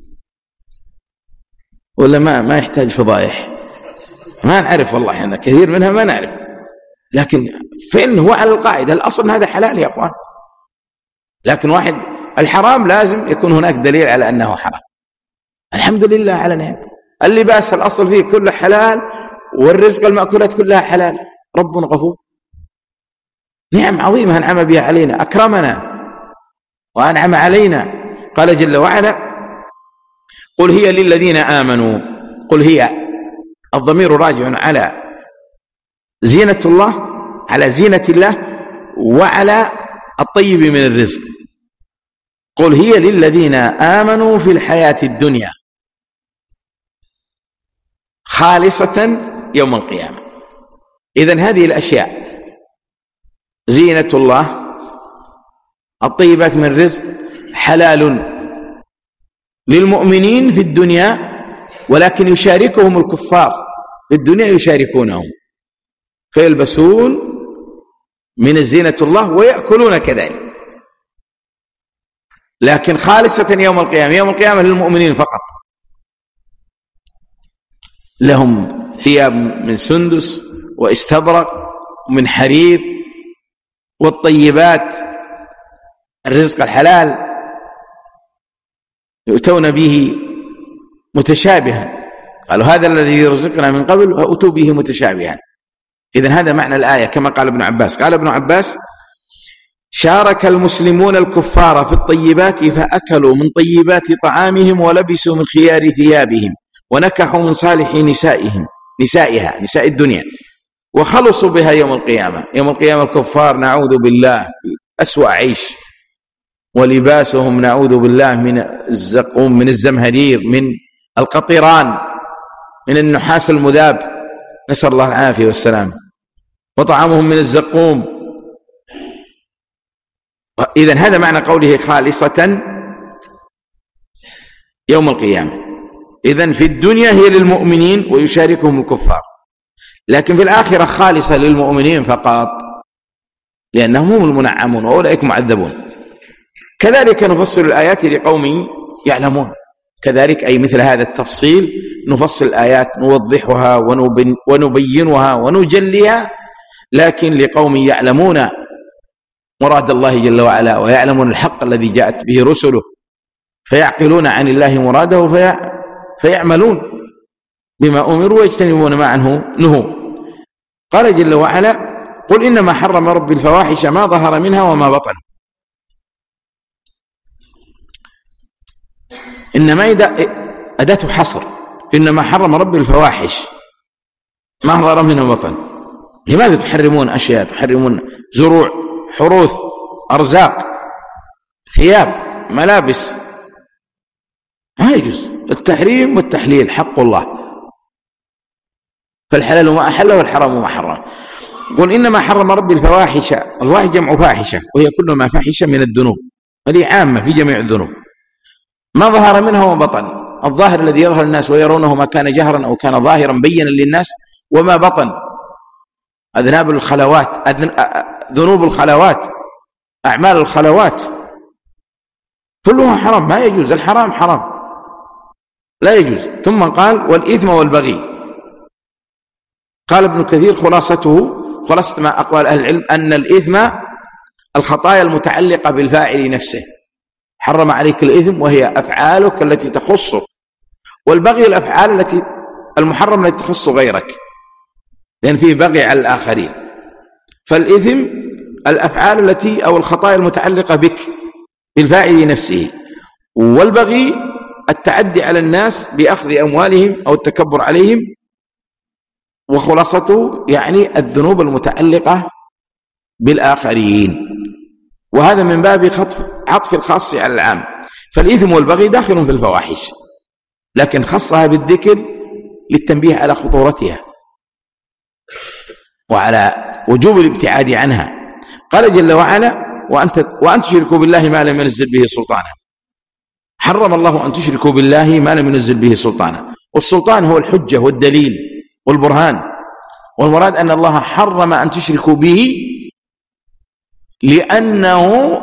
ولا ما ما يحتاج فضائح، ما نعرف والله، أنا كثير منها ما نعرف. لكن فإن هو على القاعدة الأصل هذا حلال يا أخوان. لكن واحد الحرام لازم يكون هناك دليل على أنه حرام. الحمد لله على نعم. اللباس الأصل فيه كله حلال، والرزق المأكولات كلها حلال. ربنا غفور، نعم عظيمة أنعم بها علينا، أكرمنا وأنعم علينا. قال جل وعلا قل هي للذين آمنوا. قل هي، الضمير راجع على زينة الله، على زينة الله، وعلى الطيب من الرزق. قل هي للذين آمنوا في الحياة الدنيا خالصة يوم القيامة. إذن هذه الأشياء زينة الله، الطيبات من الرزق، حلال للمؤمنين في الدنيا، ولكن يشاركهم الكفار في الدنيا، يشاركونهم فيلبسون من الزينة الله ويأكلون كذلك، لكن خالصة يوم القيامة. يوم القيامة للمؤمنين فقط. لهم ثياب من سندس واستبرق ومن حرير، والطيبات الرزق الحلال يؤتون به متشابها، قالوا هذا الذي رزقنا من قبل وأتوا به متشابها. إذن هذا معنى الآية كما قال ابن عباس. قال ابن عباس: شارك المسلمون الكفار في الطيبات فأكلوا من طيبات طعامهم ولبسوا من خيار ثيابهم ونكحوا من صالح نسائهم نسائها نساء الدنيا وخلصوا بها يوم القيامة. يوم القيامة الكفار نعوذ بالله أسوأ عيش، ولباسهم نعوذ بالله من الزقوم، من الزمهرير، من القطران، من النحاس المذاب، نسأل الله العافية والسلام، وطعامهم من الزقوم. إذن هذا معنى قوله خالصة يوم القيامة. إذن في الدنيا هي للمؤمنين ويشاركهم الكفار، لكن في الآخرة خالصة للمؤمنين فقط، لأنهم هم المنعمون وأولئك معذبون. كذلك نفصل الآيات لقوم يعلمون، كذلك أي مثل هذا التفصيل نفصل الآيات نوضحها ونبينها ونجليها، لكن لقوم يعلمون مراد الله جل وعلا ويعلمون الحق الذي جاءت به رسله، فيعقلون عن الله مراده في فيعملون بما أمروا ويجتنبون ما عنه نهوا. قال جل وعلا: قل إنما حرم ربي الفواحش ما ظهر منها وما بطن. إنما أداة حصر، إنما حرم ربي الفواحش ما ظهر منها وما بطن. لماذا تحرمون أشياء؟ تحرمون زروع، حروث، أرزاق، ثياب، ملابس، ما يجوز. التحريم والتحليل حق الله، فالحلال ما أحل والحرام ما حرم. قل إنما حرم ربي الفواحش، الفواحش جمع فاحشة وهي كل ما فحش من الذنوب، هذه عامة في جميع الذنوب، ما ظهر منها وما بطن. الظاهر الذي يظهر الناس ويرونه ما كان جهرا أو كان ظاهرا بينا للناس، وما بطن أذناب الخلوات، ذنوب الخلوات، أعمال الخلوات، كلها حرام، ما يجوز. الحرام حرام لا يجوز. ثم قال: والإثم والبغي. قال ابن كثير خلاصته، خلاصة ما أقوال أهل العلم، أن الإثم الخطايا المتعلقة بالفاعل نفسه، حرم عليك الإثم وهي أفعالك التي تخصك، والبغي الأفعال التي المحرم التي تخص غيرك، لأن فيه بغي على الآخرين. فالإثم الأفعال التي أو الخطايا المتعلقة بك بالفاعل نفسه، والبغي التعدي على الناس بأخذ أموالهم أو التكبر عليهم، وخلاصته يعني الذنوب المتعلقة بالآخرين. وهذا من باب عطف الخاص على العام. فالإثم والبغي داخل في الفواحش، لكن خصها بالذكر للتنبيه على خطورتها وعلى وجوب الابتعاد عنها. قال جل وعلا: وأنت وأن تشركوا بالله ما لم ينزل به سلطانا. حرم الله أن تشركوا بالله ما لم ينزل به سلطانا، والسلطان هو الحجة والدليل والبرهان، والمراد أن الله حرم أن تشركوا به لأنه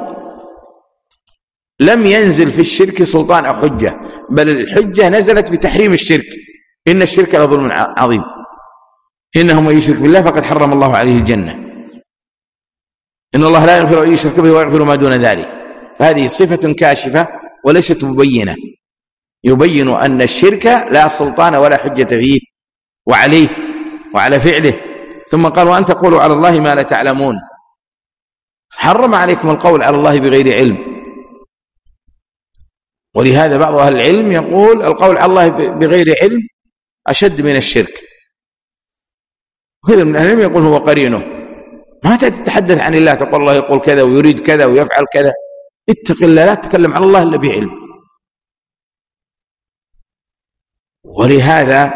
لم ينزل في الشرك سلطان أو حجة، بل الحجة نزلت بتحريم الشرك. إن الشرك لظلم عظيم، إنه من يشرك بالله فقد حرم الله عليه الجنة، إن الله لا يغفر أن يشرك به ويغفر ما دون ذلك. هذه صفة كاشفة وليست مبينة، يبين أن الشرك لا سلطان ولا حجة فيه وعليه وعلى فعله. ثم قال: وأن تقولوا على الله ما لا تعلمون. حرم عليكم القول على الله بغير علم، ولهذا بعض أهل العلم يقول القول على الله بغير علم أشد من الشرك، وكذا من أهل العلم يقول هو قرينه. ما تتحدث عن الله تقول الله يقول كذا ويريد كذا ويفعل كذا، اتق الله، لا تتكلم على الله إلا بعلم. ولهذا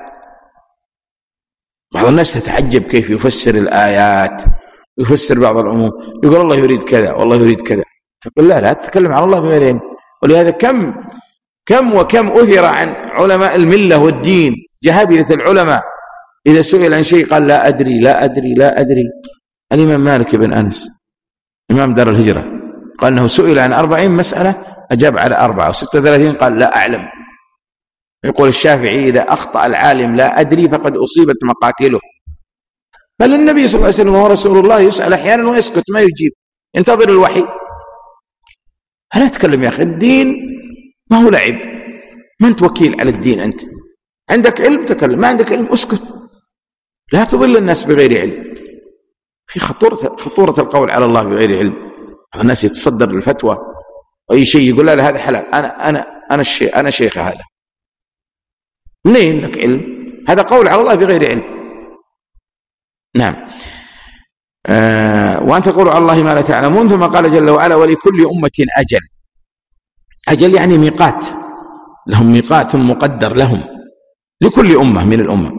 بعض الناس تتعجب كيف يفسر الآيات، يفسر بعض العموم، يقول الله يريد كذا والله يريد كذا. تقول لا لا تتكلم على الله بغير علم. ولهذا كم كم وكم أثر عن علماء الملة والدين جهابذة العلماء إذا سئل عن شيء قال لا أدري لا أدري لا أدري. الإمام مالك بن أنس إمام دار الهجرة قال أنه سئل عن أربعين مسألة أجاب على أربعة، وستة وثلاثين قال لا أعلم. يقول الشافعي إذا أخطأ العالم لا أدري فقد أصيبت مقاتله. بل النبي صلى الله عليه وسلم وهو رسول الله يسأل أحيانا ويسكت ما يجيب، ينتظر الوحي. ألا تكلم يا أخي، الدين ما هو لعب. ما أنت وكيل على الدين، أنت عندك علم تكلم، ما عندك علم اسكت. لا تضل الناس بغير علم. في خطورة خطورة القول على الله بغير علم. الناس يتصدر الفتوى أي شيء يقول لا هذا حلال، أنا أنا أنا الشيخ أنا شيخ هذا. منين لك علم؟ هذا قول على الله بغير علم. نعم. آه وأن تقولوا على الله ما لا تعلمون. ثم قال جل وعلا ولكل أمة أجل. أجل يعني ميقات، لهم ميقات مقدر لهم، لكل أمة من الأمة،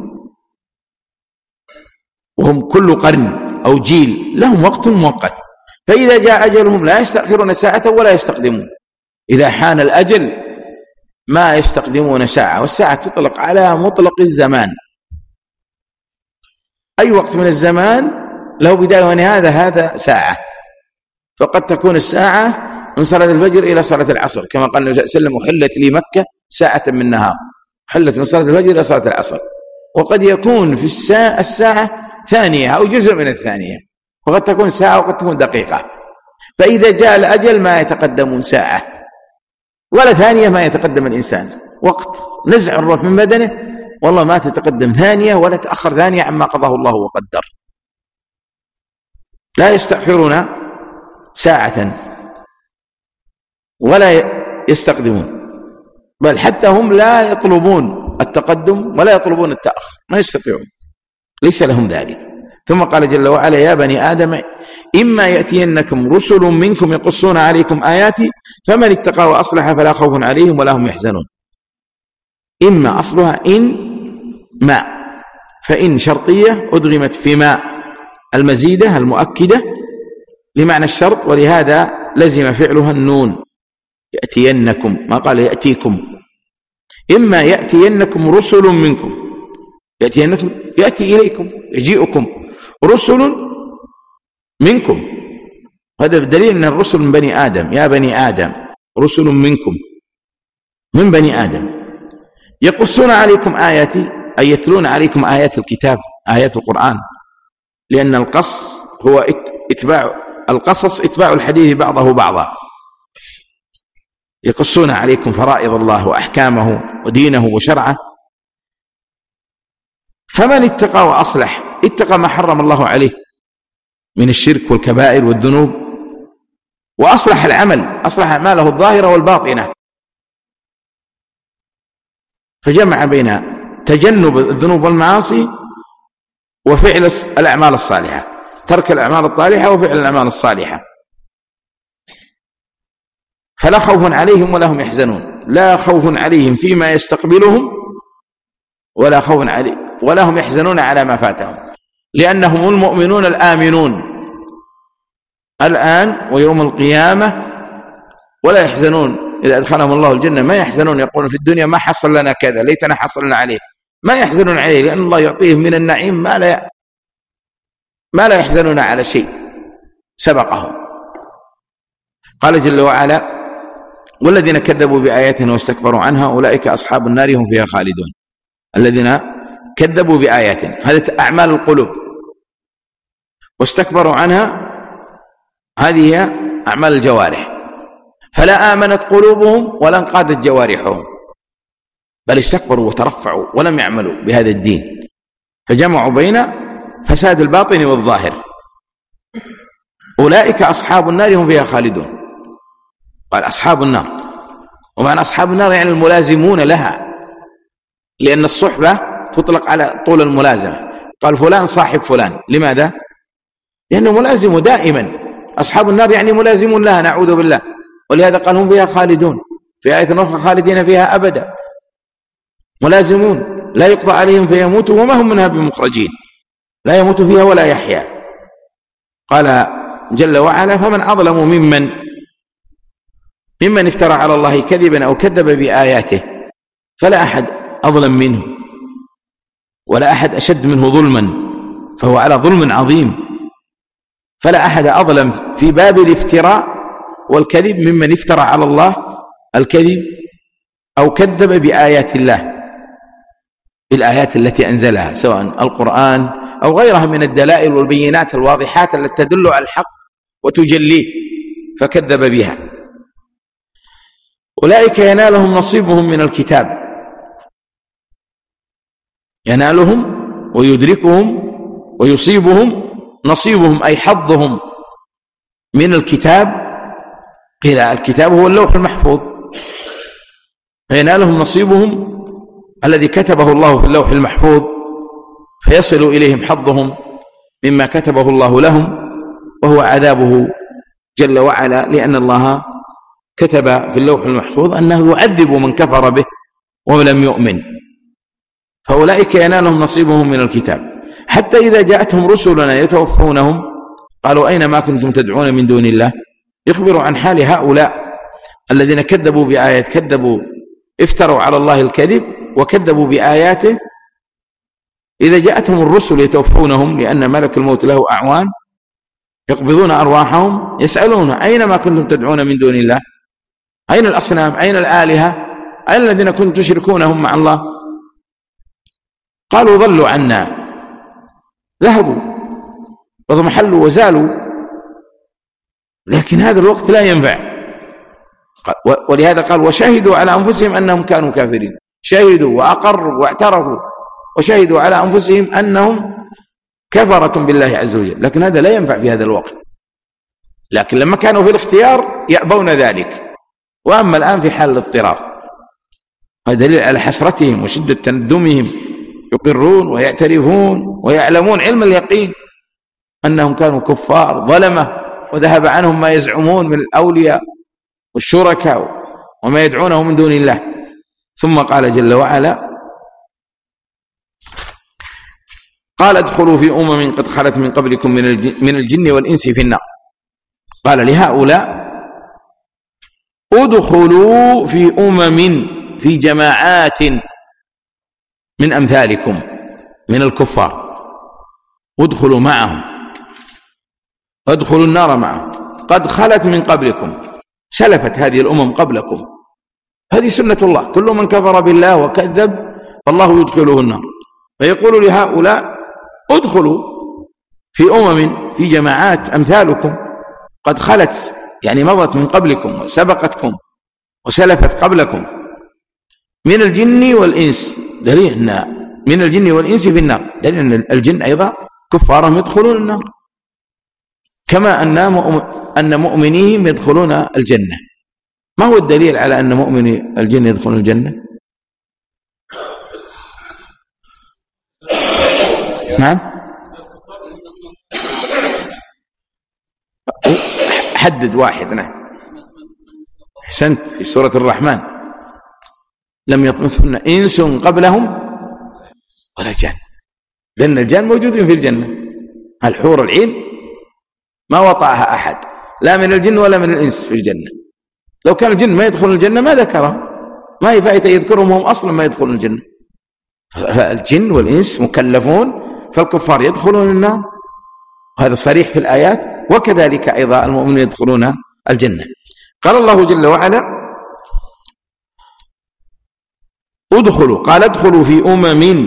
وهم كل قرن أو جيل لهم وقت مؤقت، فإذا جاء أجلهم لا يستأخرون ساعة ولا يستقدمون. إذا حان الأجل ما يستقدمون ساعة، والساعة تطلق على مطلق الزمان، أي وقت من الزمان له بداية ونهاية هذا ساعة. فقد تكون الساعة من صلاة الفجر إلى صلاة العصر، كما قال النبي صلى الله عليه وسلم أحلت لي مكة ساعة من نهار، حلت من صلاة الفجر إلى صلاة العصر. وقد يكون في الساعة, الساعة ثانية أو جزء من الثانية، وقد تكون ساعة وقد تكون دقيقة. فإذا جاء الأجل ما يتقدمون ساعة ولا ثانية ما يتقدم الإنسان. وقت نزع الروح من بدنه والله ما تتقدم ثانية ولا تأخر ثانية عما قضاه الله وقدر. لا يستأخرون ساعة ولا يستقدمون، بل حتى هم لا يطلبون التقدم ولا يطلبون التأخر، ما يستطيعون، ليس لهم ذلك. ثم قال جل وعلا يا بني آدم إما يأتينكم رسل منكم يقصون عليكم آياتي فمن اتقى وأصلح فلا خوف عليهم ولا هم يحزنون. إما أصلها إن ما، فإن شرطية أدغمت في ما المزيدة المؤكدة لمعنى الشرط، ولهذا لزم فعلها النون. يأتينكم، ما قال يأتيكم. إما يأتينكم رسل منكم، يأتينكم يأتي إليكم يجيئكم رسل منكم، هذا بدليل أن الرسل من بني آدم. يا بني آدم رسل منكم، من بني آدم يقصون عليكم آياتي، أي يتلون عليكم آيات الكتاب، آيات القرآن، لأن القص هو اتباع القصص اتباع الحديث بعضه بعضا. يقصون عليكم فرائض الله وأحكامه ودينه وشرعه. فمن اتقى وأصلح، اتقى ما حرم الله عليه من الشرك والكبائر والذنوب، وأصلح العمل، أصلح أعماله الظاهرة والباطنة، فجمع بين تجنب الذنوب والمعاصي وفعل الأعمال الصالحة، ترك الأعمال الطالحة وفعل الأعمال الصالحة. فلا خوف عليهم ولا هم يحزنون، لا خوف عليهم فيما يستقبلهم ولا خوف عليهم ولا هم يحزنون على ما فاتهم، لأنهم المؤمنون الآمنون الآن ويوم القيامة، ولا يحزنون إذا أدخلهم الله الجنة، ما يحزنون يقولون في الدنيا ما حصل لنا كذا ليتنا حصلنا عليه، ما يحزنون عليه لأن الله يعطيهم من النعيم ما لا ما لا يحزنون على شيء سبقهم. قال جل وعلا والذين كذبوا بآياتنا واستكبروا عنها أولئك أصحاب النار هم فيها خالدون. الذين كذبوا بآياتنا هذه أعمال القلوب، واستكبروا عنها هذه هي أعمال الجوارح، فلا آمنت قلوبهم ولا انقادت جوارحهم، بل استكبروا وترفعوا ولم يعملوا بهذا الدين، فجمعوا بين فساد الباطن والظاهر. أولئك أصحاب النار هم فيها خالدون. قال أصحاب النار، ومعنى أصحاب النار يعني الملازمون لها، لأن الصحبة تطلق على طول الملازمة. قال فلان صاحب فلان، لماذا؟ لأنه ملازم دائما. أصحاب النار يعني ملازمون لها، نعوذ بالله، ولهذا قال هم فيها خالدون. في آية أخرى خالدين فيها أبدا، ملازمون لا يقضى عليهم فيموتوا وما هم منها بمخرجين، لا يموت فيها ولا يحيا. قال جل وعلا فمن أظلم ممن ممن افترى على الله كذبا أو كذب بآياته، فلا أحد أظلم منه ولا أحد أشد منه ظلما، فهو على ظلم عظيم. فلا أحد أظلم في باب الافتراء والكذب ممن افترى على الله الكذب أو كذب بآيات الله، بالآيات التي أنزلها سواء القرآن أو غيرها من الدلائل والبينات الواضحات التي تدل على الحق وتجليه فكذب بها. أولئك ينالهم نصيبهم من الكتاب، ينالهم ويدركهم ويصيبهم نصيبهم أي حظهم من الكتاب. قيل الكتاب هو اللوح المحفوظ، فينالهم نصيبهم الذي كتبه الله في اللوح المحفوظ، فيصل إليهم حظهم مما كتبه الله لهم، وهو عذابه جل وعلا، لأن الله كتب في اللوح المحفوظ أنه يعذب من كفر به ولم يؤمن. فأولئك ينالهم نصيبهم من الكتاب حتى إذا جاءتهم رسلنا يتوفونهم قالوا أين ما كنتم تدعون من دون الله. يخبر عن حال هؤلاء الذين كذبوا بآيات، كذبوا افتروا على الله الكذب وكذبوا بآياته. إذا جاءتهم الرسل يتوفونهم، لأن ملك الموت له أعوان يقبضون أرواحهم، يسألون أين ما كنتم تدعون من دون الله، أين الأصنام، أين الآلهة، أين الذين كنتم تشركونهم مع الله؟ قالوا ضلوا عنا، ذهبوا وضمحلوا وزالوا، لكن هذا الوقت لا ينفع. ولهذا قال وشهدوا على أنفسهم أنهم كانوا كافرين، شهدوا وأقروا واعترفوا وشهدوا على أنفسهم أنهم كفرة بالله عز وجل، لكن هذا لا ينفع في هذا الوقت. لكن لما كانوا في الاختيار يأبون ذلك، وأما الآن في حال الاضطرار، هذا دليل على حسرتهم وشدة تندمهم، يقرون ويعترفون ويعلمون علم اليقين أنهم كانوا كفار ظلمة، وذهب عنهم ما يزعمون من الأولياء والشركاء وما يدعونه من دون الله. ثم قال جل وعلا قال ادخلوا في أمم قد خلت من قبلكم من الجن والإنس في النار. قال لهؤلاء ادخلوا في أمم، في جماعات من أمثالكم من الكفار، ادخلوا معهم، ادخلوا النار معهم، قد خلت من قبلكم، سلفت هذه الأمم قبلكم، هذه سنة الله، كل من كفر بالله وكذب فالله يدخله النار. فيقول لهؤلاء ادخلوا في أمم، في جماعات أمثالكم قد خلت، يعني مضت من قبلكم وسبقتكم وسلفت قبلكم من الجن والإنس، دليل أن من الجن والإنس في النار، دليل أن الجن أيضا كفارهم يدخلون النار، كما أن أن مؤمنيهم يدخلون الجنة. ما هو الدليل على أن مؤمني الجن يدخلون الجنة؟ نعم، حدد واحد. نعم أحسنت، في سورة الرحمن لم يطمثهن إنس قبلهم ولا جان، لأن الجان موجودين في الجنة، الحور العين ما وطأها أحد لا من الجن ولا من الإنس في الجنة. لو كان الجن ما يدخلون الجنة ما ذكرهم، ما هي فائدة يذكرهم هم أصلا ما يدخلون الجنة. فالجن والإنس مكلفون، فالكفار يدخلون النار، وهذا صريح في الآيات، وكذلك أيضا المؤمنون يدخلون الجنة. قال الله جل وعلا ادخلوا، قال ادخلوا في أمم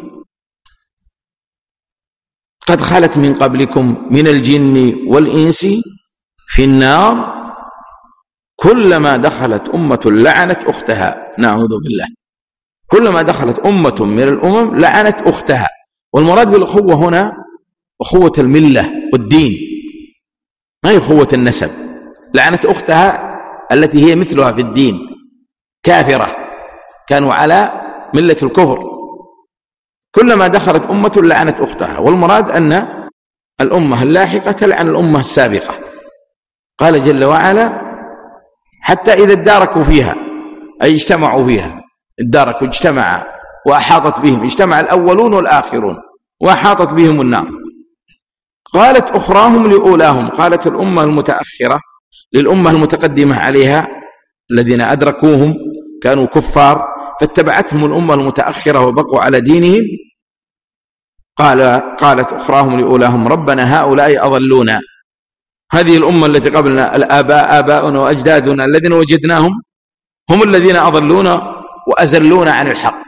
قد خلت من قبلكم من الجن والإنس في النار كلما دخلت أمة لعنت أختها. نعوذ بالله، كلما دخلت أمة من الأمم لعنت أختها. والمراد بالأخوة هنا أخوة الملة والدين، ما هي أخوة النسب. لعنت أختها التي هي مثلها في الدين، كافرة، كانوا على ملة الكفر. كلما دخلت أمة لعنت أختها، والمراد أن الأمة اللاحقة تلعن الأمة السابقة. قال جل وعلا حتى إذا اداركوا فيها، أي اجتمعوا فيها، اداركوا اجتمع وأحاطت بهم، اجتمع الأولون والآخرون وأحاطت بهم النار. قالت أخراهم لأولاهم، قالت الأمة المتأخرة للأمة المتقدمة عليها الذين أدركوهم كانوا كفار فاتبعتهم الأمة المتأخرة وبقوا على دينهم. قال قالت أخراهم لأولاهم ربنا هؤلاء أضلونا، هذه الأمة التي قبلنا الآباء آباؤنا وأجدادنا الذين وجدناهم هم الذين أضلونا وأزلونا عن الحق،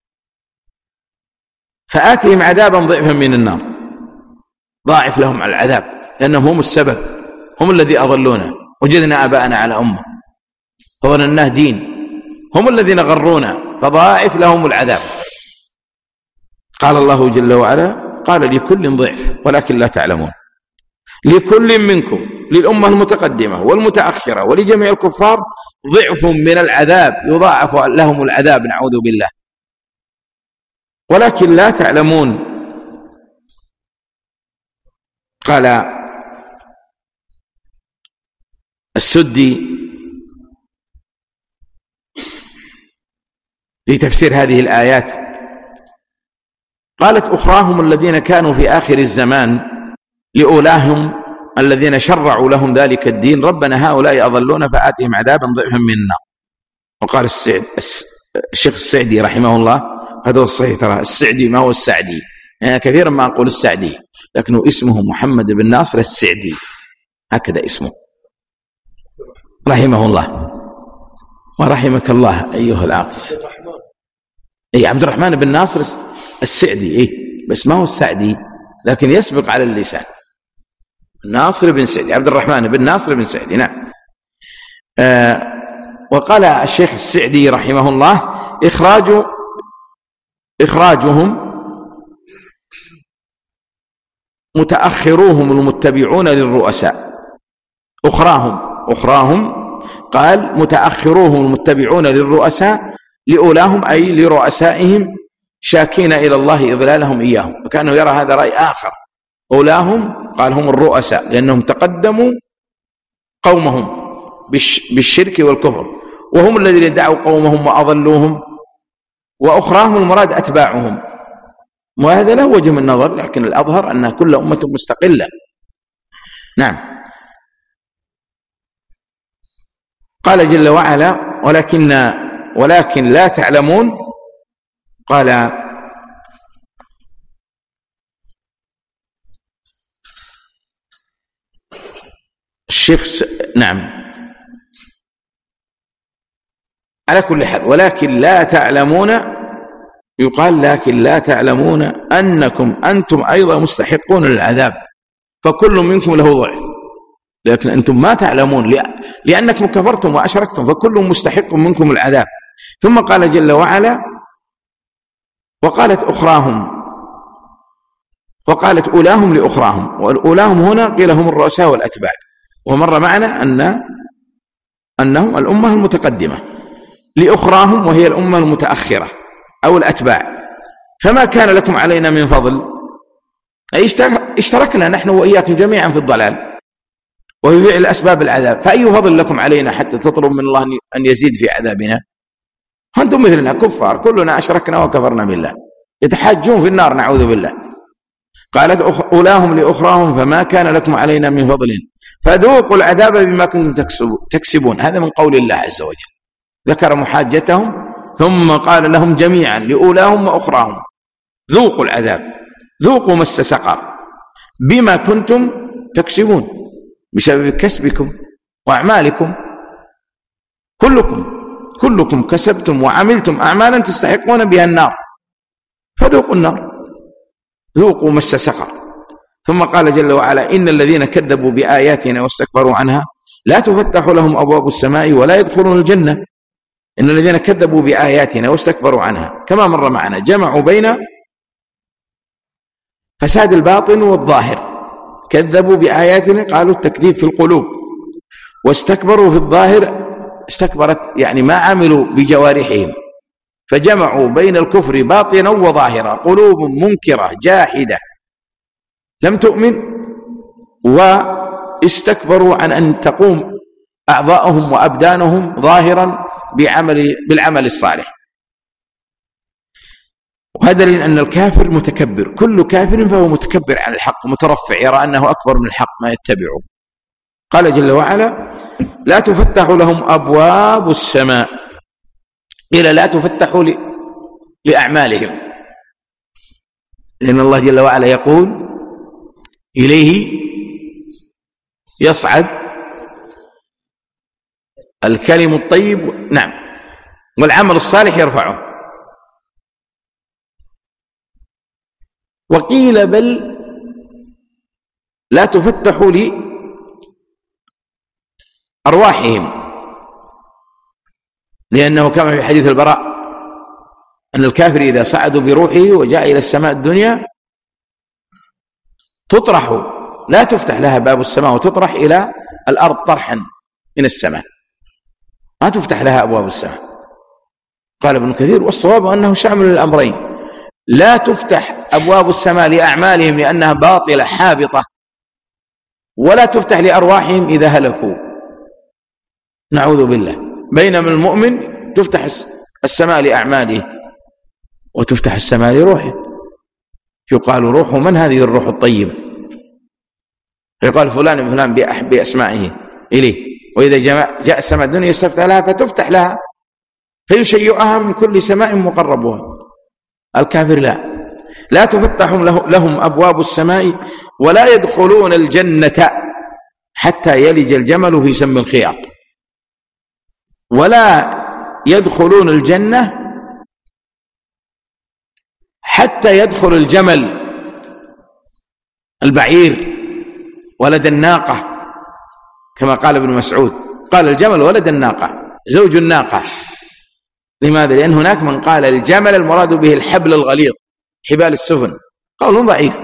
فآتهم عذابا ضعفا من النار، ضاعف لهم العذاب لأنهم هم السبب، هم الذي أضلونا، وجدنا آباءنا على أمة. فظنناه دين، هم الذين غرونا فضاعف لهم العذاب. قال الله جل وعلا قال لكل ضعف ولكن لا تعلمون. لكل منكم، للأمة المتقدمة والمتأخرة ولجميع الكفار، ضعف من العذاب، يضاعف لهم العذاب نعوذ بالله، ولكن لا تعلمون. قال السدي في تفسير هذه الآيات قالت أخراهم الذين كانوا في آخر الزمان لأولاهم الذين شرعوا لهم ذلك الدين ربنا هؤلاء أضلون فآتهم عذابا ضعفا من النار. وقال السعد الشيخ السعدي رحمه الله، هذا هو الصحيح، ترى السعدي ما هو السعدي، يعني كثيرا ما أقول السعدي لكنه اسمه محمد بن ناصر السعدي، هكذا اسمه رحمه الله. ورحمك الله أيها العاطس. أي عبد الرحمن بن ناصر السعدي، إيه بس ما هو السعدي، لكن يسبق على اللسان. ناصر بن سعدي، عبد الرحمن بن ناصر بن سعدي، نعم. آه وقال الشيخ السعدي رحمه الله إخراج إخراجهم متأخروهم المتبعون للرؤساء. أخراهم أخراهم قال متأخروهم المتبعون للرؤساء لأولاهم أي لرؤسائهم شاكين إلى الله إضلالهم إياهم، وكانه يرى هذا رأي آخر. أولاهم قال هم الرؤساء لأنهم تقدموا قومهم بالشرك والكفر، وهم الذين دعوا قومهم وأضلوهم، وأخراهم المراد أتباعهم. وهذا له وجه من النظر، لكن الأظهر أن كل أمة مستقلة. نعم. قال جل وعلا ولكن ولكن لا تعلمون. قال الشيخ س... نعم على كل حال ولكن لا تعلمون، يقال لكن لا تعلمون أنكم أنتم أيضا مستحقون للعذاب فكل منكم له ضعف، لكن أنتم ما تعلمون لأنكم كفرتم وأشركتم فكل مستحق منكم العذاب. ثم قال جل وعلا وقالت أخراهم، وقالت أولاهم لأخراهم، والأولاهم هنا قيل هم الرؤساء والأتباع، ومر معنا أن أنهم الأمة المتقدمة لأخراهم وهي الأمة المتأخرة أو الأتباع. فما كان لكم علينا من فضل، أي اشتركنا نحن وإياكم جميعا في الضلال وفي فعل أسباب العذاب، فأي فضل لكم علينا حتى تطلب من الله أن يزيد في عذابنا؟ أنتم مثلنا كفار، كلنا أشركنا وكفرنا بالله، يتحاجون في النار نعوذ بالله. قالت أولاهم لأخراهم فما كان لكم علينا من فضل فذوقوا العذاب بما كنتم تكسبون. هذا من قول الله عز وجل، ذكر محاجتهم ثم قال لهم جميعا لأولاهم وأخراهم ذوقوا العذاب، ذوقوا مس سقر بما كنتم تكسبون، بسبب كسبكم وأعمالكم. كلكم كلكم كسبتم وعملتم أعمالا تستحقون بها النار فذوقوا النار، ذوقوا مس سقر. ثم قال جل وعلا إن الذين كذبوا بآياتنا واستكبروا عنها لا تفتح لهم أبواب السماء ولا يدخلون الجنة. إن الذين كذبوا بآياتنا واستكبروا عنها، كما مر معنا جمعوا بين فساد الباطن والظاهر. كذبوا بآياتنا قالوا التكذيب في القلوب، واستكبروا في الظاهر، استكبرت يعني ما عملوا بجوارحهم، فجمعوا بين الكفر باطنا وظاهرا، قلوب منكرة جاحدة لم تؤمن، واستكبروا عن أن تقوم أعضاءهم وأبدانهم ظاهرا بعمل بالعمل الصالح. وهذا لأن الكافر متكبر، كل كافر فهو متكبر عن الحق مترفع، يرى أنه أكبر من الحق ما يتبعه. قال جل وعلا لا تفتح لهم أبواب السماء، قيل لا تفتح لأعمالهم، لأن الله جل وعلا يقول إليه يصعد الكلم الطيب، نعم، والعمل الصالح يرفعه. وقيل بل لا تفتح لأرواحهم، لأنه كما في حديث البراء أن الكافر إذا صعدوا بروحه وجاء إلى السماء الدنيا تطرح، لا تفتح لها باب السماء وتطرح إلى الأرض طرحا من السماء، ما تفتح لها أبواب السماء. قال ابن كثير والصواب أنه شامل الأمرين، لا تفتح أبواب السماء لأعمالهم لأنها باطلة حابطة، ولا تفتح لأرواحهم إذا هلكوا، نعوذ بالله. بينما المؤمن تفتح السماء لأعماله وتفتح السماء لروحه. يقال روح من هذه الروح الطيبة؟ يقال فلان فلان بأسمائه إليه، وإذا جاء السماء الدنيا يستفتح لها فتفتح لها فيشيعها من كل سماء مقربها. الكافر لا، لا تفتح لهم أبواب السماء ولا يدخلون الجنة حتى يلج الجمل في سم الخياط، ولا يدخلون الجنة حتى يدخل الجمل البعير ولد الناقة، كما قال ابن مسعود قال الجمل ولد الناقة زوج الناقة. لماذا؟ لأن هناك من قال الجمل المراد به الحبل الغليظ حبال السفن، قول ضعيف.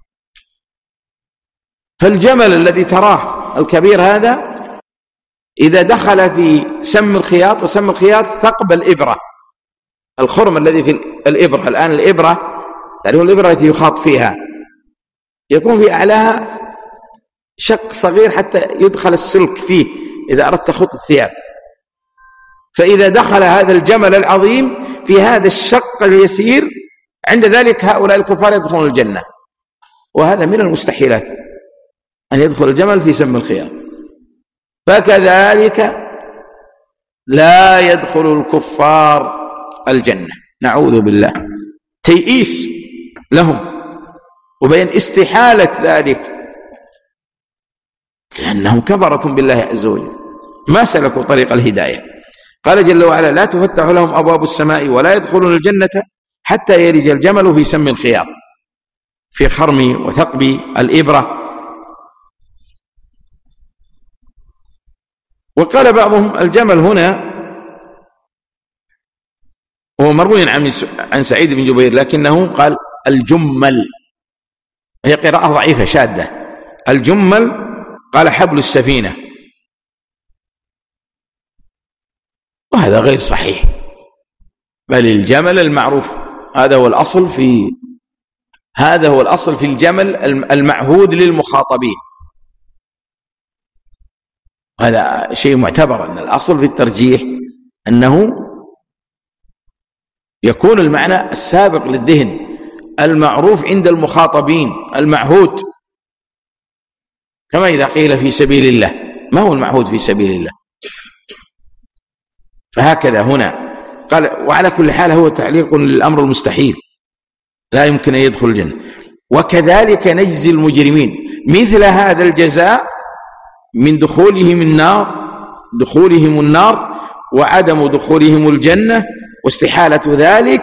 فالجمل الذي تراه الكبير هذا إذا دخل في سم الخياط، وسم الخياط ثقب الإبرة، الخرم الذي في الإبرة. الآن الإبرة يعني الإبرة التي يخاط فيها يكون في أعلاها شق صغير حتى يدخل السلك فيه إذا أردت خط الثياب. فإذا دخل هذا الجمل العظيم في هذا الشق اليسير، عند ذلك هؤلاء الكفار يدخلون الجنة، وهذا من المستحيلات أن يدخل الجمل في سم الخياط. فكذلك لا يدخل الكفار الجنة، نعوذ بالله. تيئيس لهم وبين استحالة ذلك، لأنهم كفرة بالله عز وجل، ما سلكوا طريق الهداية. قال جل وعلا لا تفتح لهم أبواب السماء ولا يدخلون الجنة حتى يلج الجمل في سم الخياط، في خرم وثقب الإبرة. وقال بعضهم الجمل هنا هو مروي عن سعيد بن جبير، لكنه قال الجمل، هي قراءة ضعيفة شاذة. الجمل قال حبل السفينة، وهذا غير صحيح، بل الجمل المعروف، هذا هو الأصل في هذا هو الأصل في الجمل المعهود للمخاطبين. هذا شيء معتبر، أن الأصل في الترجيح أنه يكون المعنى السابق للذهن المعروف عند المخاطبين المعهود، كما إذا قيل في سبيل الله، ما هو المعهود في سبيل الله؟ فهكذا هنا قال. وعلى كل حال هو تعليق للأمر المستحيل، لا يمكن أن يدخل الجنة. وكذلك نجزي المجرمين مثل هذا الجزاء من دخولهم النار دخولهم النار وعدم دخولهم الجنة واستحالة ذلك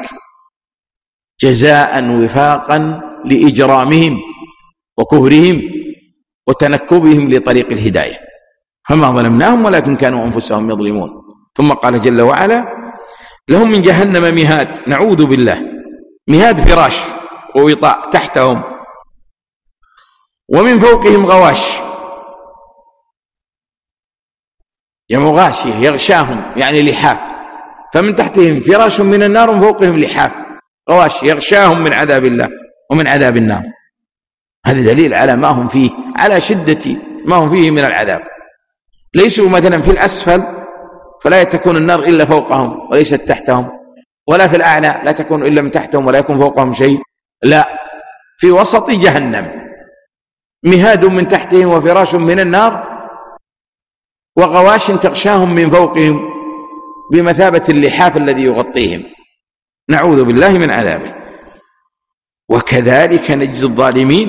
جزاء وفاقا لإجرامهم وكفرهم وتنكبهم لطريق الهداية. فما ظلمناهم ولكن كانوا أنفسهم يظلمون. ثم قال جل وعلا لهم من جهنم مهاد، نعوذ بالله، مهاد فراش ووطاء تحتهم، ومن فوقهم غواش، يعني غاشية يغشاهم يعني لحاف، فمن تحتهم فراش من النار ومن فوقهم لحاف غواش يغشاهم من عذاب الله ومن عذاب النار. هذا دليل على ما هم فيه، على شدة ما هم فيه من العذاب. ليسوا مثلا في الأسفل فلا تكون النار إلا فوقهم وليست تحتهم، ولا في الأعلى لا تكون إلا من تحتهم ولا يكون فوقهم شيء، لا، في وسط جهنم، مهاد من تحتهم وفراش من النار وغواش تغشاهم من فوقهم بمثابة اللحاف الذي يغطيهم، نعوذ بالله من عذابه. وكذلك نجزي الظالمين،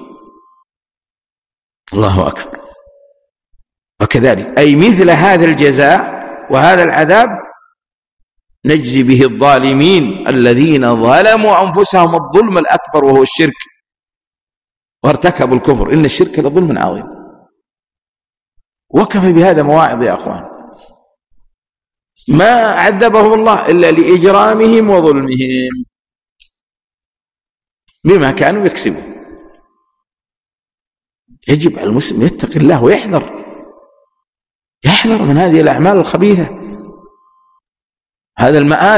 الله أكبر. وكذلك أي مثل هذا الجزاء وهذا العذاب نجزي به الظالمين الذين ظلموا أنفسهم الظلم الأكبر وهو الشرك وارتكبوا الكفر، إن الشرك لظلم عظيم. وكفى بهذا مواعظ يا أخوان. ما عذبهم الله إلا لإجرامهم وظلمهم بما كانوا يكسبون. يجب على المسلم يتقي الله ويحذر يحذر من هذه الأعمال الخبيثة، هذا المآل،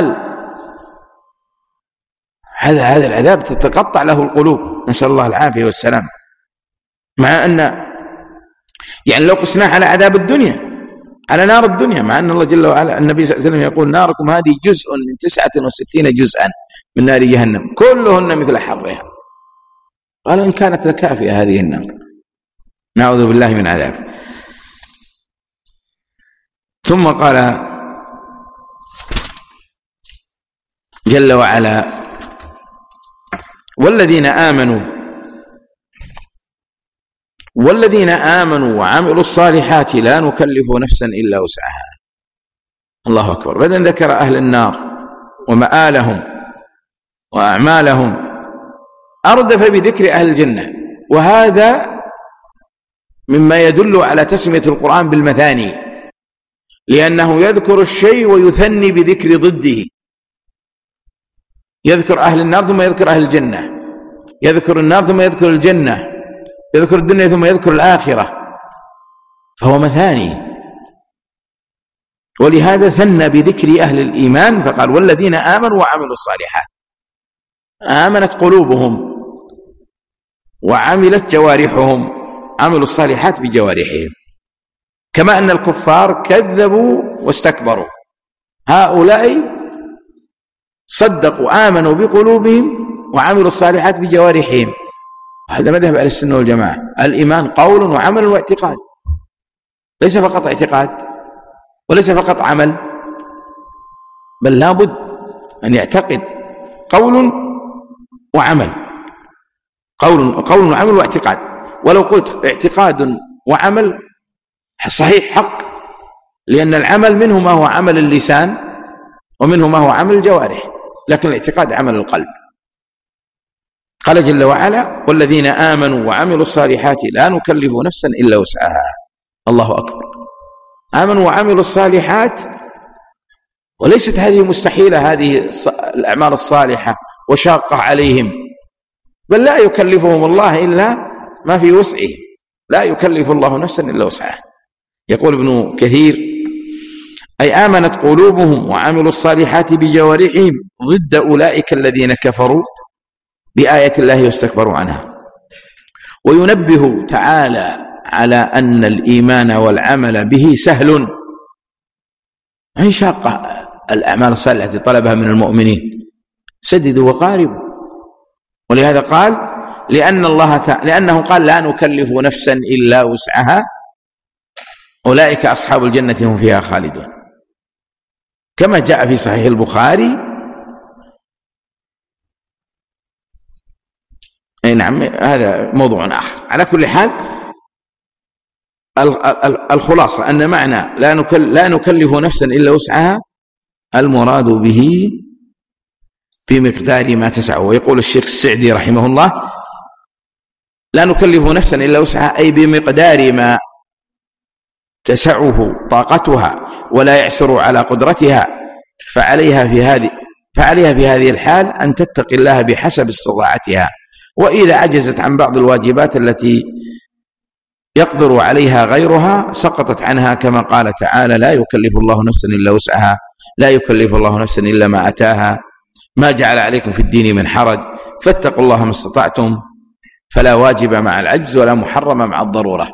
هذا هذا العذاب تتقطع له القلوب، نسأل الله العافية والسلام. مع أن يعني لو قسناه على عذاب الدنيا، على نار الدنيا، مع أن الله جل وعلا النبي صلى الله عليه وسلم يقول ناركم هذه جزء من تسعة وستين جزءا من نار جهنم كلهن مثل حرها. قال إن كانت لكافية هذه النار، نعوذ بالله من عذاب. ثم قال جل وعلا والذين آمنوا والذين آمنوا وعملوا الصالحات لا نكلف نفسا إلا وسعها. الله أكبر. بعدين ذكر أهل النار ومآلهم وأعمالهم، أردف بذكر أهل الجنة، وهذا مما يدل على تسمية القرآن بالمثاني، لأنه يذكر الشيء ويثني بذكر ضده، يذكر أهل النار ثم يذكر أهل الجنة، يذكر النار ثم يذكر الجنة، يذكر الدنيا ثم يذكر الآخرة، فهو مثاني. ولهذا ثنى بذكر أهل الإيمان فقال والذين آمنوا وعملوا الصالحات. آمنت قلوبهم وعملت جوارحهم، عملوا الصالحات بجوارحهم، كما أن الكفار كذبوا واستكبروا، هؤلاء صدقوا آمنوا بقلوبهم وعملوا الصالحات بجوارحهم. هذا مذهب أهل السنة والجماعة، الإيمان قول وعمل واعتقاد، ليس فقط اعتقاد وليس فقط عمل، بل لابد أن يعتقد قول وعمل، قول قول وعمل واعتقاد. ولو قلت اعتقاد وعمل صحيح حق، لأن العمل منه ما هو عمل اللسان ومنه ما هو عمل الجوارح، لكن الاعتقاد عمل القلب. قال جل وعلا والذين آمنوا وعملوا الصالحات لا نكلف نفسا إلا وسعها. الله أكبر. آمنوا وعملوا الصالحات، وليست هذه مستحيلة، هذه الأعمال الصالحة وشاقة عليهم، بل لا يكلفهم الله إلا ما في وسعه، لا يكلف الله نفسا إلا وسعها. يقول ابن كثير أي آمنت قلوبهم وعملوا الصالحات بجوارحهم ضد أولئك الذين كفروا بآية الله واستكبروا عنها. وينبه تعالى على أن الإيمان والعمل به سهل، أي شاقة الأعمال الصالحة التي طلبها من المؤمنين، سددوا وقاربوا. ولهذا قال لأن الله ت... لأنه قال لا نكلف نفسا إلا وسعها أولئك أصحاب الجنة هم فيها خالدون، كما جاء في صحيح البخاري. أي نعم، هذا موضوع آخر. على كل حال الخلاصة أن معنى لا, نكل لا نكلف نفسا إلا وسعها المراد به بمقدار ما تسعه. ويقول الشيخ السعدي رحمه الله لا نكلف نفسا إلا وسعها أي بمقدار ما تسعه طاقتها ولا يعسر على قدرتها، فعليها في هذه فعليها في هذه الحال أن تتقي الله بحسب استطاعتها، وإذا عجزت عن بعض الواجبات التي يقدر عليها غيرها سقطت عنها، كما قال تعالى لا يكلف الله نفسا إلا وسعها، لا يكلف الله نفسا إلا ما أتاها، ما جعل عليكم في الدين من حرج، فاتقوا الله ما استطعتم، فلا واجب مع العجز ولا محرم مع الضرورة.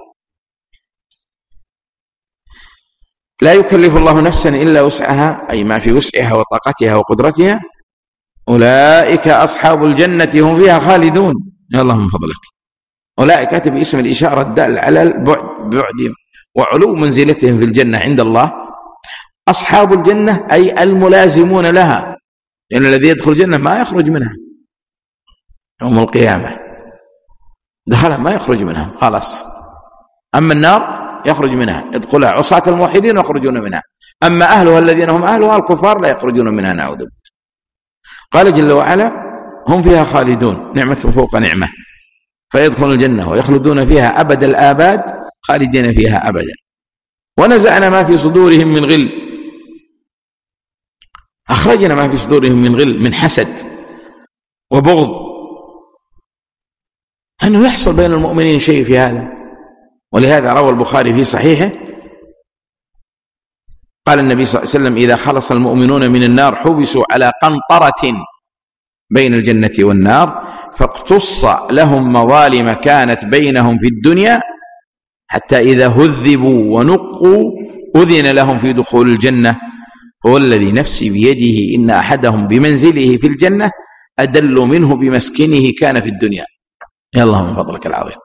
لا يكلف الله نفسا إلا وسعها أي ما في وسعها وطاقتها وقدرتها، أولئك أصحاب الجنة هم فيها خالدون. يا الله من فضلك. أولئك أتى باسم الإشارة الدال على البعد بعد وعلو منزلتهم في الجنة عند الله. أصحاب الجنة أي الملازمون لها، لأن الذي يدخل الجنة ما يخرج منها يوم القيامة، دخلها ما يخرج منها خلاص. أما النار يخرج منها، يدخلها عصاة الموحدين ويخرجون منها، أما أهلها الذين هم أهلها الكفار لا يخرجون منها، نعوذ بالله. قال جل وعلا هم فيها خالدون، نعمة فوق نعمة، فيدخلون الجنة ويخلدون فيها أبد الآباد خالدين فيها أبدا. ونزعنا ما في صدورهم من غل أخرجنا ما في صدورهم من غل، من حسد وبغض، أنه يحصل بين المؤمنين شيء في هذا. ولهذا روى البخاري في صحيحه قال النبي صلى الله عليه وسلم: إذا خلص المؤمنون من النار حبسوا على قنطرة بين الجنة والنار، فاقتص لهم مظالم كانت بينهم في الدنيا، حتى إذا هذبوا ونقوا أذن لهم في دخول الجنة. هو الذي نفسي بيده إن أحدهم بمنزله في الجنة أدل منه بمسكنه كان في الدنيا. يا الله من فضلك العظيم.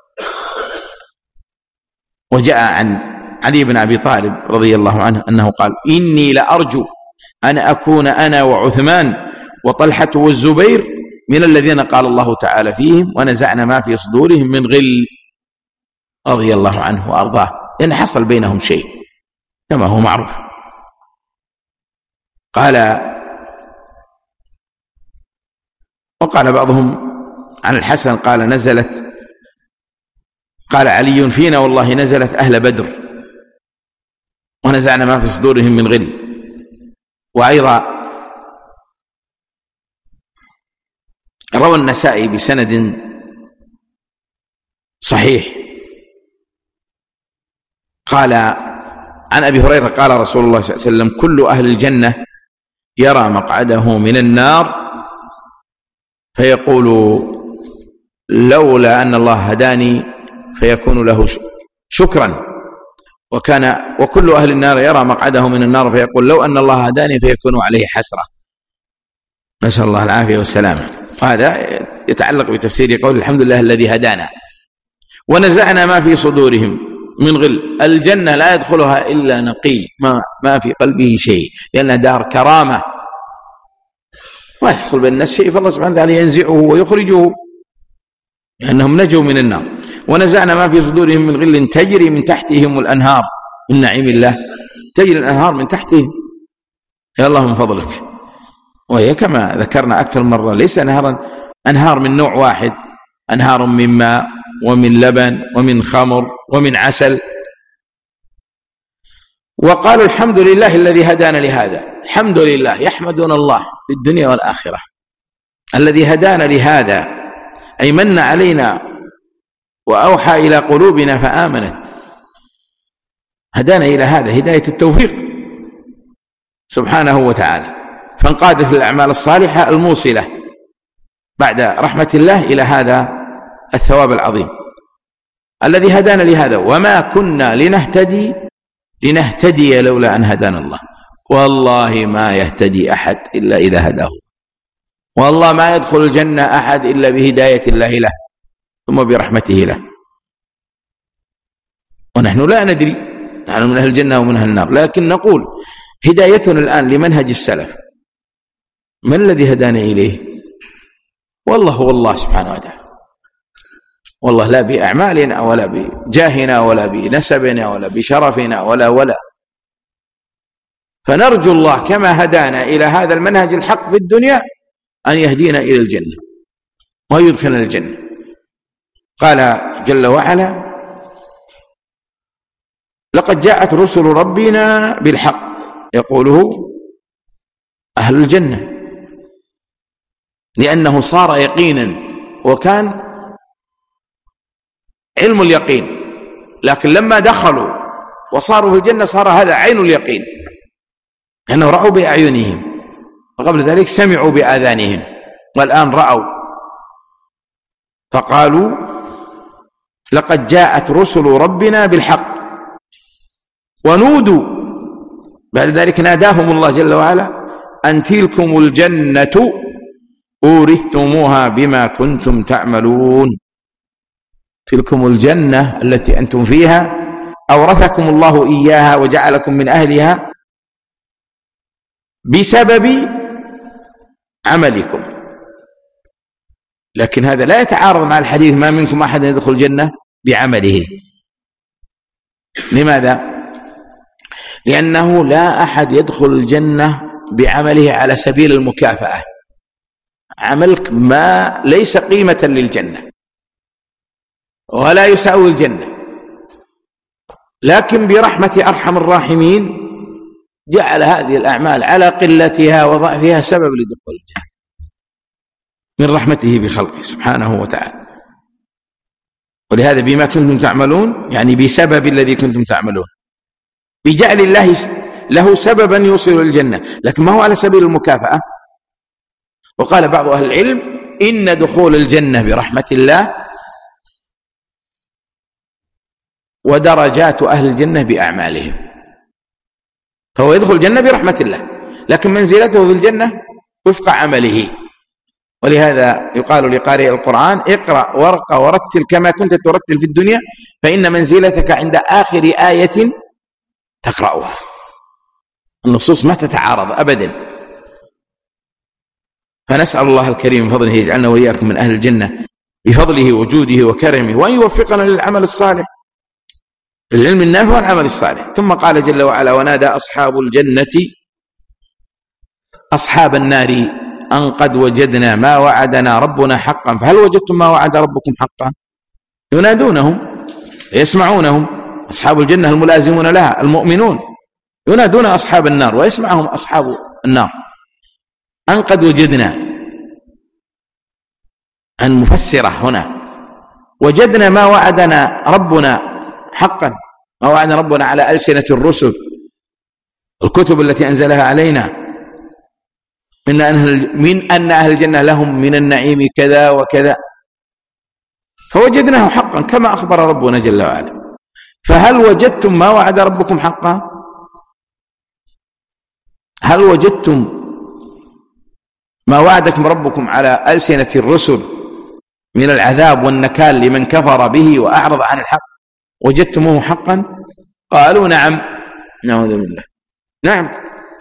وجاء عن علي بن أبي طالب رضي الله عنه أنه قال: إني لأرجو أن أكون أنا وعثمان وطلحة والزبير من الذين قال الله تعالى فيهم: ونزعنا ما في صدورهم من غل. رضي الله عنه وأرضاه، لأن حصل بينهم شيء كما هو معروف. قال وقال بعضهم عن الحسن قال: نزلت قال علي فينا والله نزلت أهل بدر ونزعنا ما في صدورهم من غل. وأيضا روى النسائي بسند صحيح قال عن أبي هريرة قال رسول الله صلى الله عليه وسلم: كل أهل الجنة يرى مقعده من النار فيقول: لولا أن الله هداني، فيكون له شكرا. وكان وكل أهل النار يرى مقعده من النار فيقول: لو أن الله هداني، فيكون عليه حسرة. نسأل الله العافية والسلامة. هذا يتعلق بتفسير قول: الحمد لله الذي هدانا. ونزعنا ما في صدورهم من غل. الجنة لا يدخلها إلا نقي، ما, ما في قلبه شيء، لأنها دار كرامة، ويحصل بين الناس شيء فالله سبحانه وتعالى ينزعه ويخرجه، لأنهم نجوا من النار. ونزعنا ما في صدورهم من غل تجري من تحتهم الأنهار من نعيم الله، تجري الأنهار من تحتهم. يا الله من فضلك. وهي كما ذكرنا أكثر مرة ليس أنهارا أنهار من نوع واحد، أنهار من ماء ومن لبن ومن خمر ومن عسل. وقالوا: الحمد لله الذي هدانا لهذا. الحمد لله، يحمدون الله في الدنيا والآخرة الذي هدانا لهذا، أي من علينا وأوحى إلى قلوبنا فآمنت. هدانا إلى هذا هداية التوفيق سبحانه وتعالى، فانقادت الأعمال الصالحة الموصلة بعد رحمة الله إلى هذا الثواب العظيم الذي هدانا لهذا. وما كنا لنهتدي لنهتدي لولا أن هدانا الله. والله ما يهتدي أحد إلا إذا هداه، والله ما يدخل الجنة أحد إلا بهداية الله له ثم برحمته له. ونحن لا ندري، نحن من أهل الجنة ومن أهل النار، لكن نقول هدايتنا الآن لمنهج السلف. من الذي هدانا إليه؟ والله هو الله سبحانه وتعالى. والله لا بأعمالنا ولا بجاهنا ولا بنسبنا ولا بشرفنا ولا ولا فنرجو الله كما هدانا إلى هذا المنهج الحق في الدنيا أن يهدينا إلى الجنة ويدخلنا الجنة. قال جل وعلا: لقد جاءت رسل ربنا بالحق، يقوله أهل الجنة، لأنه صار يقينا، وكان علم اليقين، لكن لما دخلوا وصاروا في الجنة صار هذا عين اليقين، لأنه رأوا بأعينهم، وقبل ذلك سمعوا بآذانهم، والآن رأوا. فقالوا: لقد جاءت رسل ربنا بالحق. ونودوا بعد ذلك ناداهم الله جل وعلا: أن تلكم الجنة أورثتموها بما كنتم تعملون. تلكم الجنة التي أنتم فيها أورثكم الله إياها وجعلكم من أهلها بسبب عملكم. لكن هذا لا يتعارض مع الحديث: ما منكم أحد يدخل الجنة بعمله. لماذا؟ لأنه لا أحد يدخل الجنة بعمله على سبيل المكافأة. عملك ما ليس قيمة للجنة ولا يساوي الجنة، لكن برحمة أرحم الراحمين جعل هذه الأعمال على قلتها وضعفها سبب لدخول الجنة من رحمته بخلقه سبحانه وتعالى. ولهذا بما كنتم تعملون يعني بسبب الذي كنتم تعملون، بجعل الله له سببا يوصل الجنة، لكن ما هو على سبيل المكافأة. وقال بعض أهل العلم إن دخول الجنة برحمة الله، ودرجات أهل الجنة بأعمالهم، فهو يدخل الجنة برحمة الله، لكن منزلته في الجنة وفق عمله. ولهذا يقال لقارئ القرآن اقرأ وارقى ورتل كما كنت ترتل في الدنيا، فإن منزلتك عند آخر آية تقرأها. النصوص ما تتعارض أبدا، فنسأل الله الكريم من فضله يجعلنا وإياكم من أهل الجنة بفضله وجوده وكرمه، وأن يوفقنا للعمل الصالح، العلم النافع والعمل الصالح. ثم قال جل وعلا ونادى أصحاب الجنة أصحاب النار أن قد وجدنا ما وعدنا ربنا حقا فهل وجدتم ما وعد ربكم حقا. ينادونهم يسمعونهم، أصحاب الجنة الملازمون لها المؤمنون ينادون أصحاب النار ويسمعهم أصحاب النار. أن قد وجدنا أن مفسرة هنا، وجدنا ما وعدنا ربنا حقا، ما وعدنا ربنا على ألسنة الرسل الكتب التي أنزلها علينا من أهل, من أن أهل الجنة لهم من النعيم كذا وكذا، فوجدناه حقا كما أخبر ربنا جل وعلا. فهل وجدتم ما وعد ربكم حقا؟ هل وجدتم ما وعدكم ربكم على ألسنة الرسل من العذاب والنكال لمن كفر به وأعرض عن الحق؟ وجدتموه حقا؟ قالوا نعم. نعوذ بالله. نعم.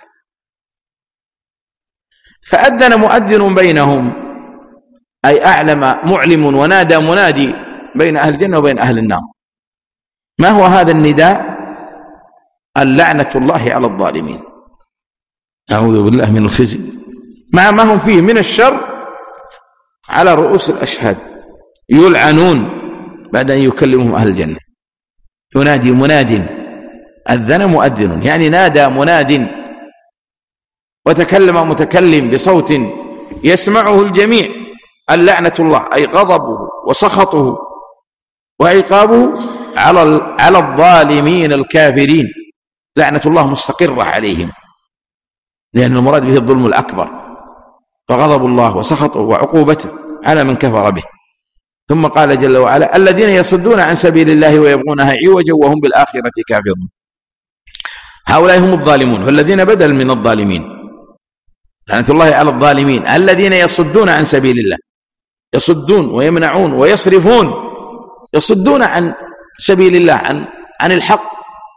فأذن مؤذن بينهم، أي أعلم معلم ونادى منادي بين أهل الجنة وبين أهل النار. ما هو هذا النداء؟ اللعنة الله على الظالمين، أعوذ بالله من الخزي، مع ما هم فيه من الشر على رؤوس الأشهاد، يلعنون بعد أن يكلمهم أهل الجنة. ينادي مناد، أذن مؤذن يعني نادى مناد، وتكلم متكلم بصوت يسمعه الجميع، اللعنة الله أي غضبه وسخطه وعقابه على على الظالمين الكافرين، لعنة الله مستقرة عليهم، لأن المراد به الظلم الأكبر، فغضب الله وسخطه وعقوبته على من كفر به. ثم قال جل وعلا الذين يصدون عن سبيل الله ويبغونها عوجا وهم بالآخرة كافرون، هؤلاء هم الظالمون، فالذين بدل من الظالمين، لعنة الله على الظالمين الذين يصدون عن سبيل الله، يصدون ويمنعون ويصرفون، يصدون عن سبيل الله، عن عن الحق،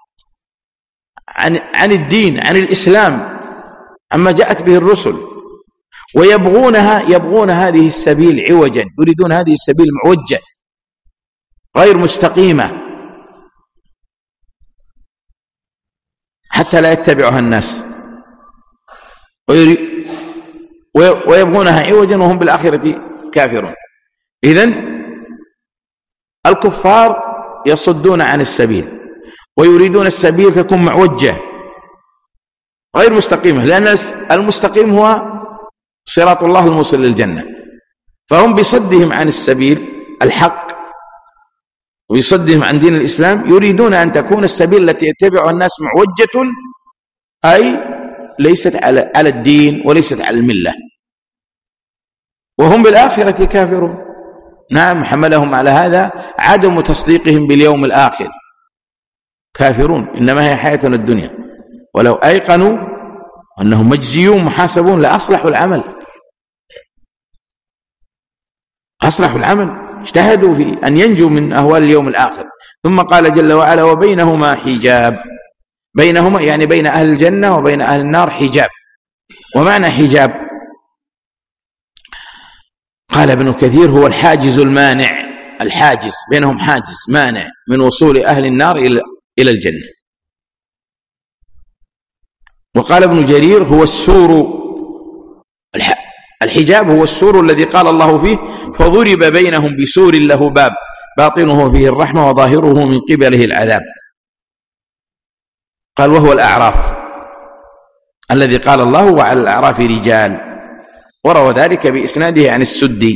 عن عن الدين، عن الإسلام، عما جاءت به الرسل، ويبغونها يبغون هذه السبيل عوجا، يريدون هذه السبيل معوجة غير مستقيمة حتى لا يتبعها الناس، ويبغونها عوجا وهم بالآخرة كافرون. إذن الكفار يصدون عن السبيل ويريدون السبيل تكون معوجة غير مستقيمة، لأن المستقيم هو صراط الله الموصل للجنة، فهم بصدهم عن السبيل الحق وبصدهم عن دين الإسلام يريدون أن تكون السبيل التي يتبعها الناس معوجة، أي ليست على على الدين وليست على الملة، وهم بالآخرة كافرون. نعم، حملهم على هذا عدم تصديقهم باليوم الآخر، كافرون، إنما هي حياتنا الدنيا، ولو أيقنوا أنهم مجزيون محاسبون لأصلحوا العمل، أصلحوا العمل، اجتهدوا في أن ينجوا من أهوال اليوم الآخر. ثم قال جل وعلا وبينهما حجاب، بينهما يعني بين أهل الجنة وبين أهل النار حجاب. ومعنى حجاب قال ابن كثير هو الحاجز المانع، الحاجز بينهم حاجز مانع من وصول أهل النار إلى الجنة. وقال ابن جرير هو السور، الحجاب هو السور الذي قال الله فيه فضرب بينهم بسور له باب باطنه فيه الرحمة وظاهره من قبله العذاب. قال وهو الأعراف، الذي قال الله وعلى الأعراف رجال، وروى ذلك بإسناده عن السدي.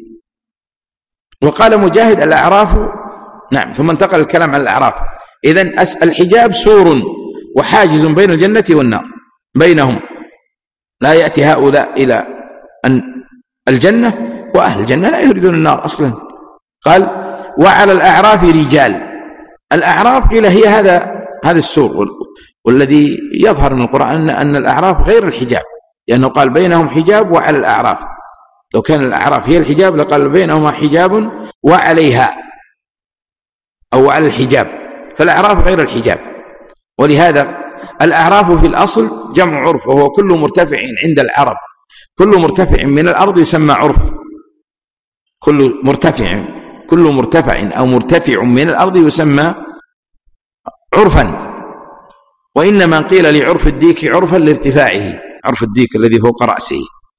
وقال مجاهد الأعراف، نعم، ثم انتقل الكلام عن الأعراف. إذن الحجاب سور وحاجز بين الجنة والنار، بينهم، لا يأتي هؤلاء إلى الجنة وأهل الجنة لا يريدون النار أصلا. قال وعلى الأعراف رجال. الأعراف قيل هي هذا هذا السور، والذي يظهر من القرآن أن الأعراف غير الحجاب، لأنه قال بينهم حجاب وعلى الأعراف. لو كان الأعراف هي الحجاب لقال بينهما حجاب وعليها أو على الحجاب، فالأعراف غير الحجاب. ولهذا الأعراف في الأصل جمع عرف، وهو كل مرتفع عند العرب، كل مرتفع من الأرض يسمى عرف، كل مرتفع كل مرتفع أو مرتفع من الأرض يسمى عرفا. وإنما قيل لعرف الديك عرفا لارتفاعه، عرف الديك الذي فوق رأسه.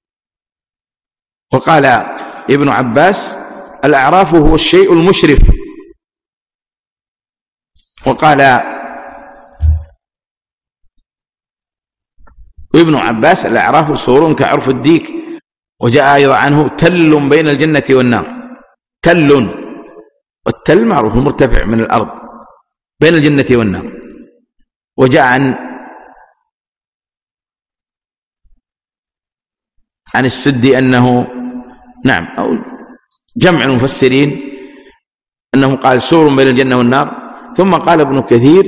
وقال ابن عباس الأعراف هو الشيء المشرف. وقال ابن عباس الأعراف سور كعرف الديك. وجاء أيضا عنه تل بين الجنة والنار، تل، والتل معروف المرتفع من الأرض بين الجنة والنار. وجاء عن عن السدي أنه، نعم، أو جمع المفسرين أنه قال سور بين الجنة والنار. ثم قال ابن كثير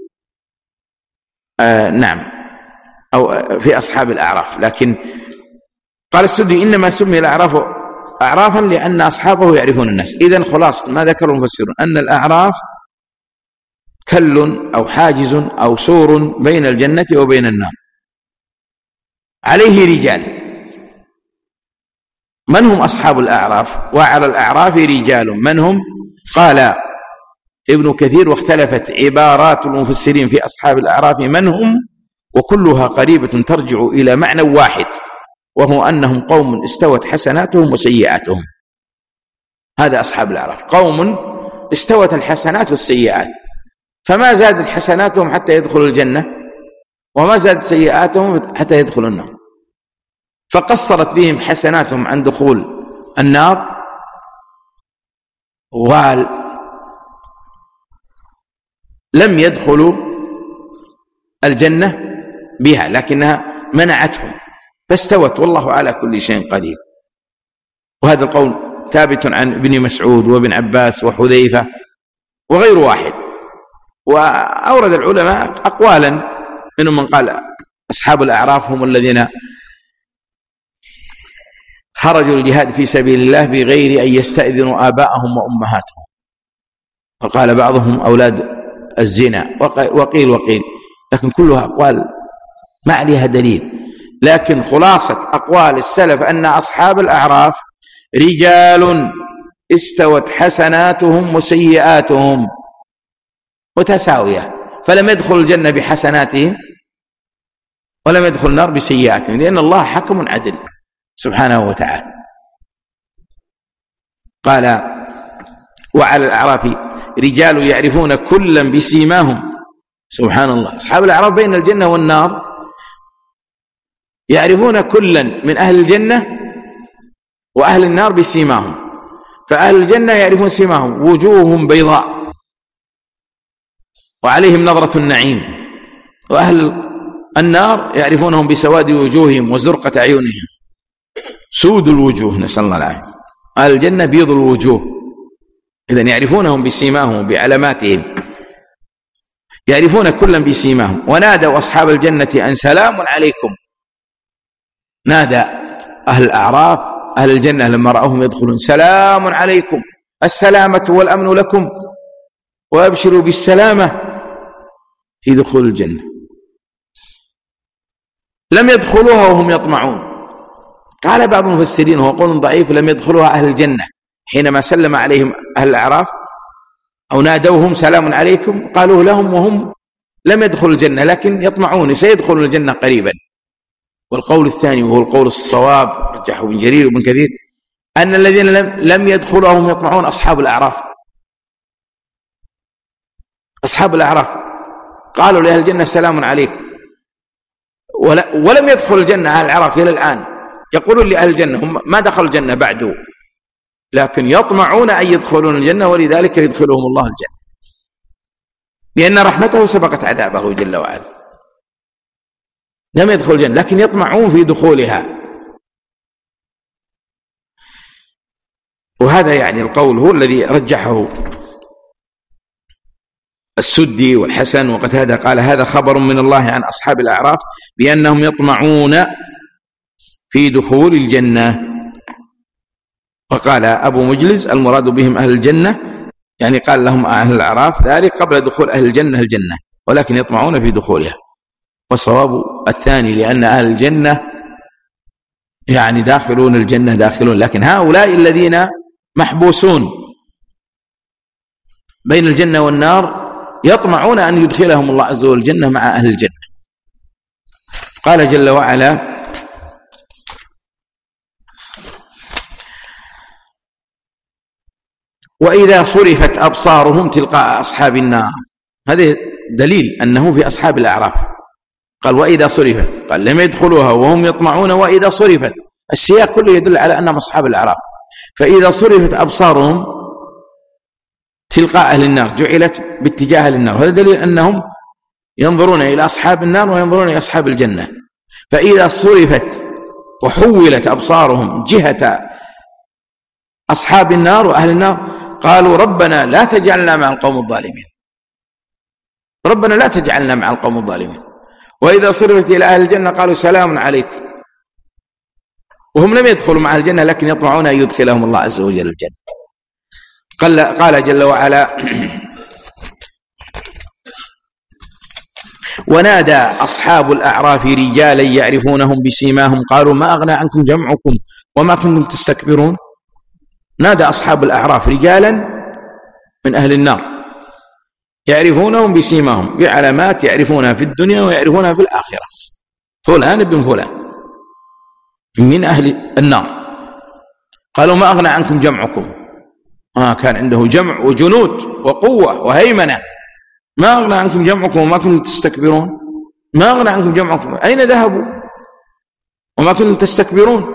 آه نعم أو في أصحاب الأعراف، لكن قال السدي إنما سمي الأعراف أعرافا لأن أصحابه يعرفون الناس. إذن خلاص ما ذكر المفسرون أن الأعراف كل أو حاجز أو سور بين الجنة وبين النار، عليه رجال. من هم أصحاب الأعراف؟ وعلى الأعراف رجال، من هم؟ قال ابن كثير واختلفت عبارات المفسرين في أصحاب الأعراف من هم، وكلها قريبة ترجع إلى معنى واحد، وهو أنهم قوم استوت حسناتهم وسيئاتهم. هذا أصحاب الأعراف، قوم استوت الحسنات والسيئات، فما زادت حسناتهم حتى يدخلوا الجنة، وما زادت سيئاتهم حتى يدخلوا النار، فقصرت بهم حسناتهم عن دخول النار، ولم يدخلوا الجنة بها، لكنها منعتهم، فاستوت، والله على كل شيء قدير. وهذا القول ثابت عن ابن مسعود وابن عباس وحذيفة وغير واحد. وأورد العلماء أقوالا، منهم من قال أصحاب الأعراف هم الذين خرجوا الجهاد في سبيل الله بغير أن يستأذنوا آباءهم وأمهاتهم، وقال بعضهم أولاد الزنا، وقيل وقيل، لكن كلها أقوال ما عليها دليل. لكن خلاصة أقوال السلف أن أصحاب الأعراف رجال استوت حسناتهم وسيئاتهم متساوية، فلم يدخل الجنة بحسناتهم ولم يدخل النار بسيئاتهم، لأن الله حكم عدل سبحانه وتعالى. قال وعلى الأعراف رجال يعرفون كلا بسيماهم. سبحان الله، أصحاب الأعراف بين الجنة والنار يعرفون كلا من أهل الجنة وأهل النار بسيماهم. فأهل الجنة يعرفون سيماهم، وجوههم بيضاء وعليهم نظرة النعيم، وأهل النار يعرفونهم بسواد وجوههم وزرقة عيونهم، سود الوجوه، نسأل الله العافية. أهل الجنة بيض الوجوه، إذن يعرفونهم بسيماهم وبعلاماتهم، يعرفون كلا بسيماهم. ونادوا أصحاب الجنة أن سلام عليكم. نادى أهل الأعراف أهل الجنة لما رأوهم يدخلون سلام عليكم، السلامة والأمن لكم، وأبشروا بالسلامة في دخول الجنة. لم يدخلوها وهم يطمعون. قال بعض المفسرين وهو قول ضعيف لم يدخلوها أهل الجنة حينما سلم عليهم أهل الأعراف أو نادوهم سلام عليكم، قالوا لهم وهم لم يدخلوا الجنة لكن يطمعون سيدخلوا الجنة قريبا. والقول الثاني وهو القول الصواب رجحه ابن جرير وابن كثير أن الذين لم يدخلوا وهم يطمعون أصحاب الأعراف. أصحاب الأعراف قالوا لأهل الجنة سلام عليكم، ولم يدخل الجنة أهل العراق إلى الآن، يقولون لأهل الجنة هم ما دخلوا الجنة بعده، لكن يطمعون أن يدخلون الجنة، ولذلك يدخلهم الله الجنة، لأن رحمته سبقت عذابه جل وعلا. لم يدخل الجنة لكن يطمعون في دخولها. وهذا يعني القول هو الذي رجحه السدي والحسن وقتادة، قال هذا خبر من الله عن أصحاب الأعراف بأنهم يطمعون في دخول الجنة. وقال أبو مجلس المراد بهم أهل الجنة، يعني قال لهم أهل الأعراف ذلك قبل دخول أهل الجنة الجنة، ولكن يطمعون في دخولها. والصواب الثاني، لأن أهل الجنة يعني داخلون الجنة داخلون، لكن هؤلاء الذين محبوسون بين الجنة والنار يطمعون أن يدخلهم الله عز وجل الجنة مع أهل الجنة. قال جل وعلا وإذا صرفت أبصارهم تلقاء أصحاب النار، هذا دليل أنه في أصحاب الأعراف. قال وإذا صرفت، قال لم يدخلوها وهم يطمعون، وإذا صرفت السياق كله يدل على أنهم أصحاب الأعراف. فإذا صرفت أبصارهم تلقاء أهل النار جعلت باتجاه أهل النار، هذا دليل أنهم ينظرون إلى أصحاب النار وينظرون إلى أصحاب الجنة. فإذا صرفت وحولت أبصارهم جهة أصحاب النار وأهل النار قالوا ربنا لا تجعلنا مع القوم الظالمين، ربنا لا تجعلنا مع القوم الظالمين. وإذا صرفت إلى أهل الجنة قالوا سلام عليكم، وهم لم يدخلوا مع الجنة لكن يطمعون أن يدخلهم الله عز وجل الجنة. قال, قال جل وعلا ونادى أصحاب الأعراف رجالا يعرفونهم بسيماهم قالوا ما أغنى عنكم جمعكم وما كنتم تستكبرون. نادى أصحاب الأعراف رجالا من أهل النار يعرفونهم بسيماهم، بعلامات يعرفونها في الدنيا ويعرفونها في الآخرة، فلان ابن فلان من أهل النار. قالوا ما أغنى عنكم جمعكم، آه كان عنده جمع وجنود وقوة وهيمنة، ما أغنى عنكم جمعكم وما كنتم تستكبرون. ما أغنى عنكم جمعكم، أين ذهبوا وما كنتم تستكبرون؟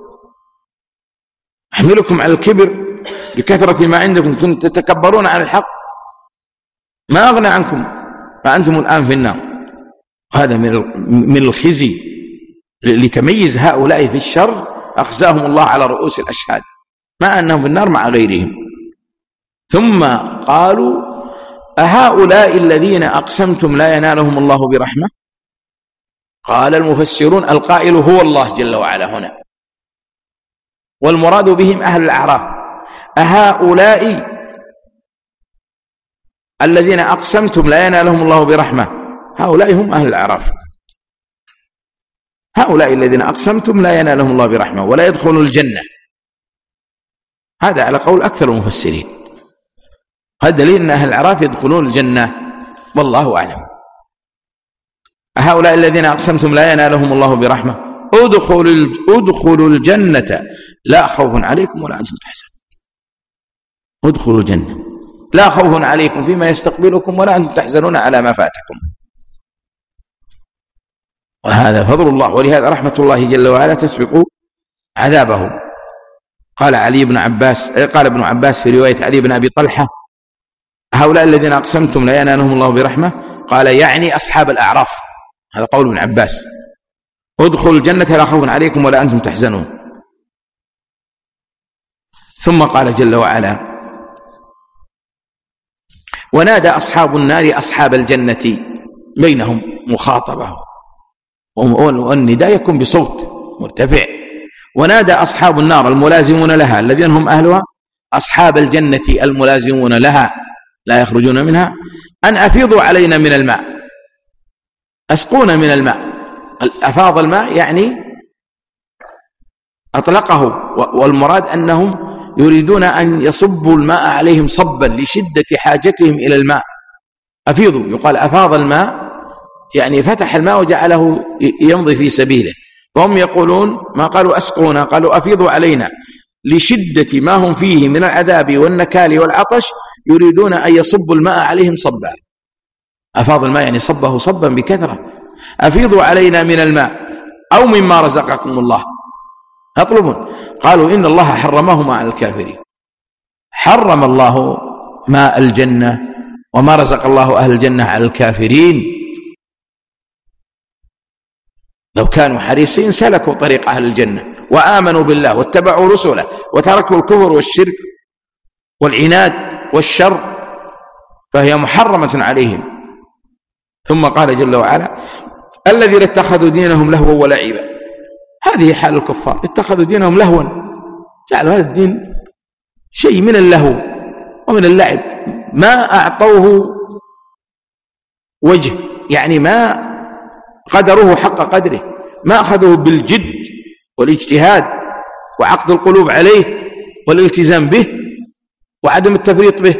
أحملكم على الكبر لكثرة ما عندكم، كنتم تتكبرون على الحق. ما أغنى عنكم فأنتم الآن في النار. هذا من الخزي لتميز هؤلاء في الشر، أخزاهم الله على رؤوس الأشهاد مع أنهم في النار مع غيرهم. ثم قالوا أهؤلاء الذين أقسمتم لا ينالهم الله برحمة؟ قال المفسرون القائل هو الله جل وعلا هنا، والمراد بهم أهل الأعراف. أهؤلاء الذين أقسمتم لا ينالهم الله برحمة، هؤلاء هم أهل الأعراف. هؤلاء الذين أقسمتم لا ينالهم الله برحمة ولا يدخلون الجنة، هذا على قول أكثر المفسرين. هذا دليل أن أهل الأعراف يدخلون الجنة، والله أعلم. هؤلاء الذين أقسمتم لا ينالهم الله برحمة ادخلوا ادخلوا الجنة لا خوف عليكم ولا أنتم تحزنون. ادخلوا الجنة لا خوف عليكم فيما يستقبلكم ولا أنتم تحزنون على ما فاتكم. وهذا فضل الله، ولهذا رحمة الله جل وعلا تسبق عذابه. قال علي بن عباس قال ابن عباس في رواية علي بن أبي طلحة هؤلاء الذين أقسمتم لا ينالهم الله برحمة، قال يعني أصحاب الأعراف، هذا قول ابن عباس. ادخلوا الجنة لا خوف عليكم ولا أنتم تحزنون. ثم قال جل وعلا ونادى أصحاب النار أصحاب الجنة، بينهم مخاطبة، والنداء يكون بصوت مرتفع. ونادى أصحاب النار الملازمون لها الذين هم أهلها أصحاب الجنة الملازمون لها لا يخرجون منها أن أفيضوا علينا من الماء، أسقونا من الماء. أفاض الماء يعني أطلقه، والمراد أنهم يريدون أن يصبوا الماء عليهم صبا لشدة حاجتهم إلى الماء. أفيضوا يقال أفاض الماء يعني فتح الماء وجعله يمضي في سبيله، وهم يقولون ما قالوا أسقونا، قالوا أفيضوا علينا لشدة ما هم فيه من العذاب والنكال والعطش، يريدون أن يصبوا الماء عليهم صبا. أفاض الماء يعني صبه صبا بكثرة. أفيضوا علينا من الماء أو مما رزقكم الله يطلبون. قالوا إن الله حرمهما على الكافرين. حرم الله ماء الجنة وما رزق الله أهل الجنة على الكافرين. لو كانوا حريصين سلكوا طريق أهل الجنة وآمنوا بالله واتبعوا رسله وتركوا الكفر والشرك والعناد والشر، فهي محرمة عليهم. ثم قال جل وعلا: الذين اتخذوا دينهم لهوا ولعبا. هذه حال الكفار، اتخذوا دينهم لهوا، جعلوا هذا الدين شيء من اللهو ومن اللعب، ما أعطوه وجه، يعني ما قدروه حق قدره، ما أخذوه بالجد والاجتهاد وعقد القلوب عليه والالتزام به وعدم التفريط به،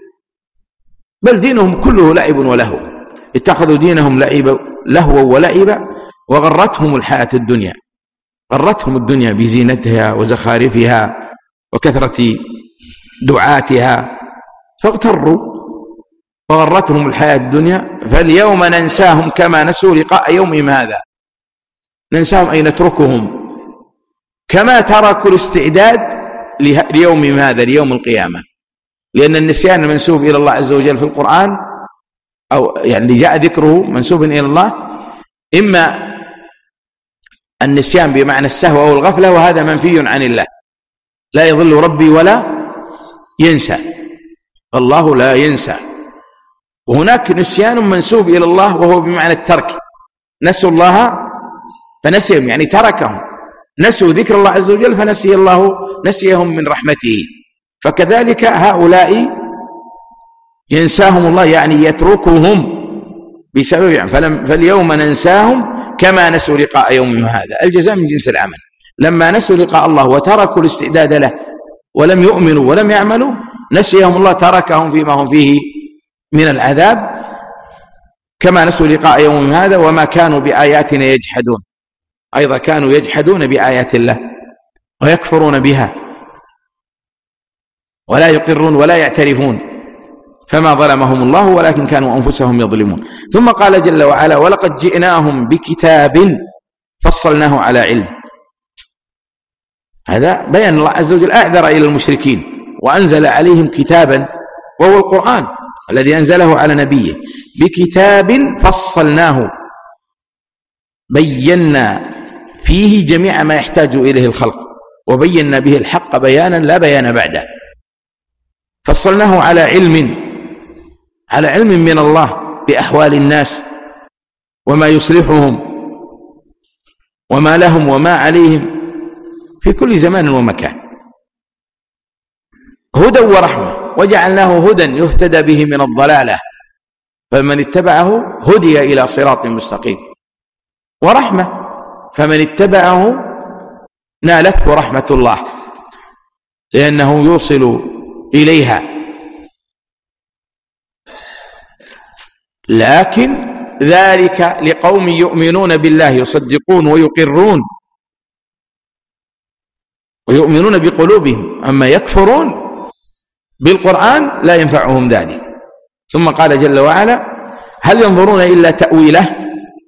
بل دينهم كله لعب ولهو. اتخذوا دينهم لعب لهوا ولعبا وغرتهم الحياة الدنيا، غرتهم الدنيا بزينتها وزخارفها وكثرة دعاتها فاغتروا وغرتهم الحياة الدنيا. فاليوم ننساهم كما نسوا لقاء يومهم هذا. ننساهم أي نتركهم كما تركوا الاستعداد ليومهم هذا، ليوم القيامة. لأن النسيان منسوب إلى الله عز وجل في القرآن، أو يعني جاء ذكره منسوب إلى الله، إما النسيان بمعنى السهو أو الغفلة، وهذا منفي عن الله. لا يضل ربي ولا ينسى، الله لا ينسى. وهناك نسيان منسوب إلى الله وهو بمعنى الترك، نسوا الله فنسيهم، يعني تركهم، نسوا ذكر الله عز وجل فنسي الله نسيهم من رحمته. فكذلك هؤلاء ينساهم الله، يعني يتركهم بسبب يعني فلم فاليوم ننساهم كما نسوا لقاء يومهم هذا. الجزاء من جنس العمل. لما نسوا لقاء الله وتركوا الاستعداد له ولم يؤمنوا ولم يعملوا، نسيهم الله، تركهم فيما هم فيه من العذاب، كما نسوا لقاء يومهم هذا. وما كانوا بآياتنا يجحدون، أيضا كانوا يجحدون بآيات الله ويكفرون بها ولا يقرون ولا يعترفون. فما ظلمهم الله ولكن كانوا أنفسهم يظلمون. ثم قال جل وعلا: ولقد جئناهم بكتاب فصلناه على علم. هذا بيان الله عز وجل أعذر إلى المشركين وأنزل عليهم كتابا وهو القرآن الذي أنزله على نبيه، بكتاب فصلناه، بينا فيه جميع ما يحتاج إليه الخلق، وبينا به الحق بيانا لا بيان بعده. فصلناه على علم، على علم من الله بأحوال الناس وما يصلحهم وما لهم وما عليهم في كل زمان ومكان. هدى ورحمة، وجعلناه هدى يهتدى به من الضلالة، فمن اتبعه هدي إلى صراط مستقيم، ورحمة فمن اتبعه نالته رحمة الله لأنه يوصل إليها. لكن ذلك لقوم يؤمنون بالله، يصدقون ويقرون ويؤمنون بقلوبهم، أما يكفرون بالقرآن لا ينفعهم ذلك. ثم قال جل وعلا: هل ينظرون إلا تأويله؟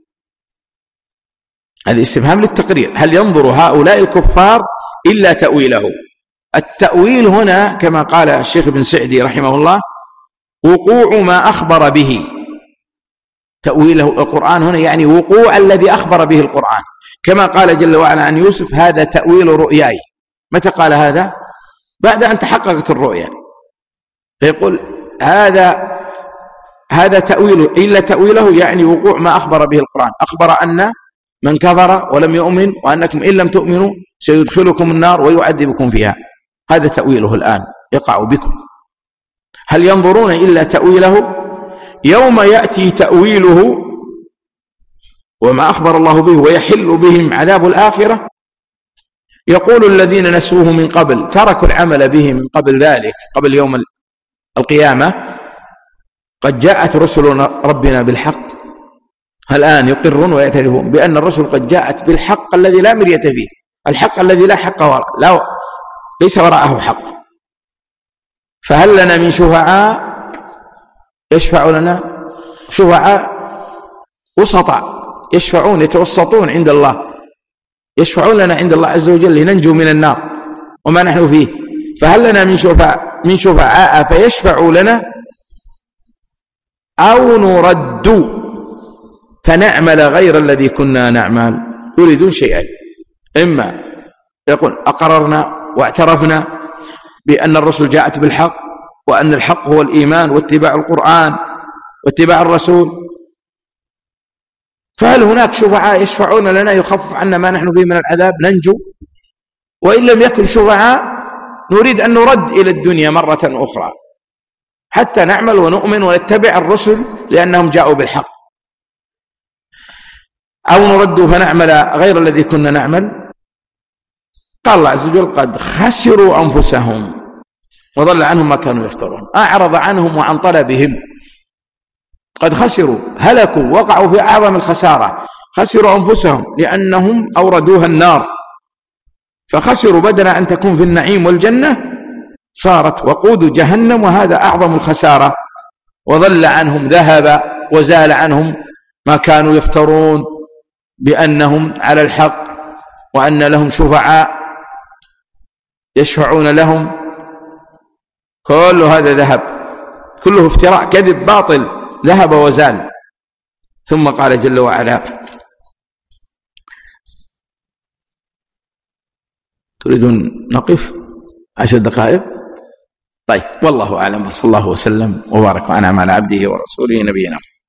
هذا استفهام للتقرير، هل ينظر هؤلاء الكفار إلا تأويله؟ التأويل هنا كما قال الشيخ ابن سعدي رحمه الله: وقوع ما أخبر به. تأويله القرآن هنا يعني وقوع الذي أخبر به القرآن، كما قال جل وعلا عن يوسف: هذا تأويل رؤياي. متى قال هذا؟ بعد أن تحققت الرؤيا، فيقول هذا هذا تأويله، إلا تأويله يعني وقوع ما أخبر به القرآن. أخبر أن من كفر ولم يؤمن وأنكم إن لم تؤمنوا سيدخلكم النار ويعذبكم فيها، هذا تأويله الآن يقع بكم. هل ينظرون إلا تأويله؟ يوم يأتي تأويله وما أخبر الله به ويحل بهم عذاب الآخرة، يقول الذين نسوه من قبل، تركوا العمل به من قبل ذلك، قبل يوم القيامة، قد جاءت رسل ربنا بالحق. الآن يقرون ويعترفون بأن الرسل قد جاءت بالحق الذي لا مرية فيه، الحق الذي لا حق وراء، لا ليس وراءه حق. فهل لنا من شفعاء يشفع لنا؟ شفعاء وسطاء يشفعون يتوسطون عند الله، يشفعون لنا عند الله عز وجل لننجو من النار وما نحن فيه. فهل لنا من شفعاء من شفعاء فيشفعوا لنا أو نرد فنعمل غير الذي كنا نعمل؟ يريدون شيئين: إما يقول أقررنا واعترفنا بأن الرسل جاءت بالحق وأن الحق هو الإيمان واتباع القرآن واتباع الرسول، فهل هناك شفعاء يشفعون لنا يخفف عنا ما نحن فيه من العذاب ننجو؟ وإن لم يكن شفعاء نريد أن نرد إلى الدنيا مرة أخرى حتى نعمل ونؤمن ونتبع الرسل لأنهم جاءوا بالحق، أو نرد فنعمل غير الذي كنا نعمل. قال الله عز وجل: قد خسروا أنفسهم وضل عنهم ما كانوا يفترون. أعرض عنهم وعن طلبهم. قد خسروا، هلكوا، وقعوا في أعظم الخسارة. خسروا أنفسهم لأنهم أوردوها النار، فخسروا بدل أن تكون في النعيم والجنة صارت وقود جهنم، وهذا أعظم الخسارة. وضل عنهم، ذهب وزال عنهم ما كانوا يفترون بأنهم على الحق وأن لهم شفعاء يشفعون لهم. كل هذا ذهب، كله افتراء، كذب، باطل، ذهب وزال. ثم قال جل وعلا: تريدون نقف عشر دقائق؟ طيب، والله أعلم، صلى الله وسلم وبارك وأنعم على عبده ورسوله نبينا.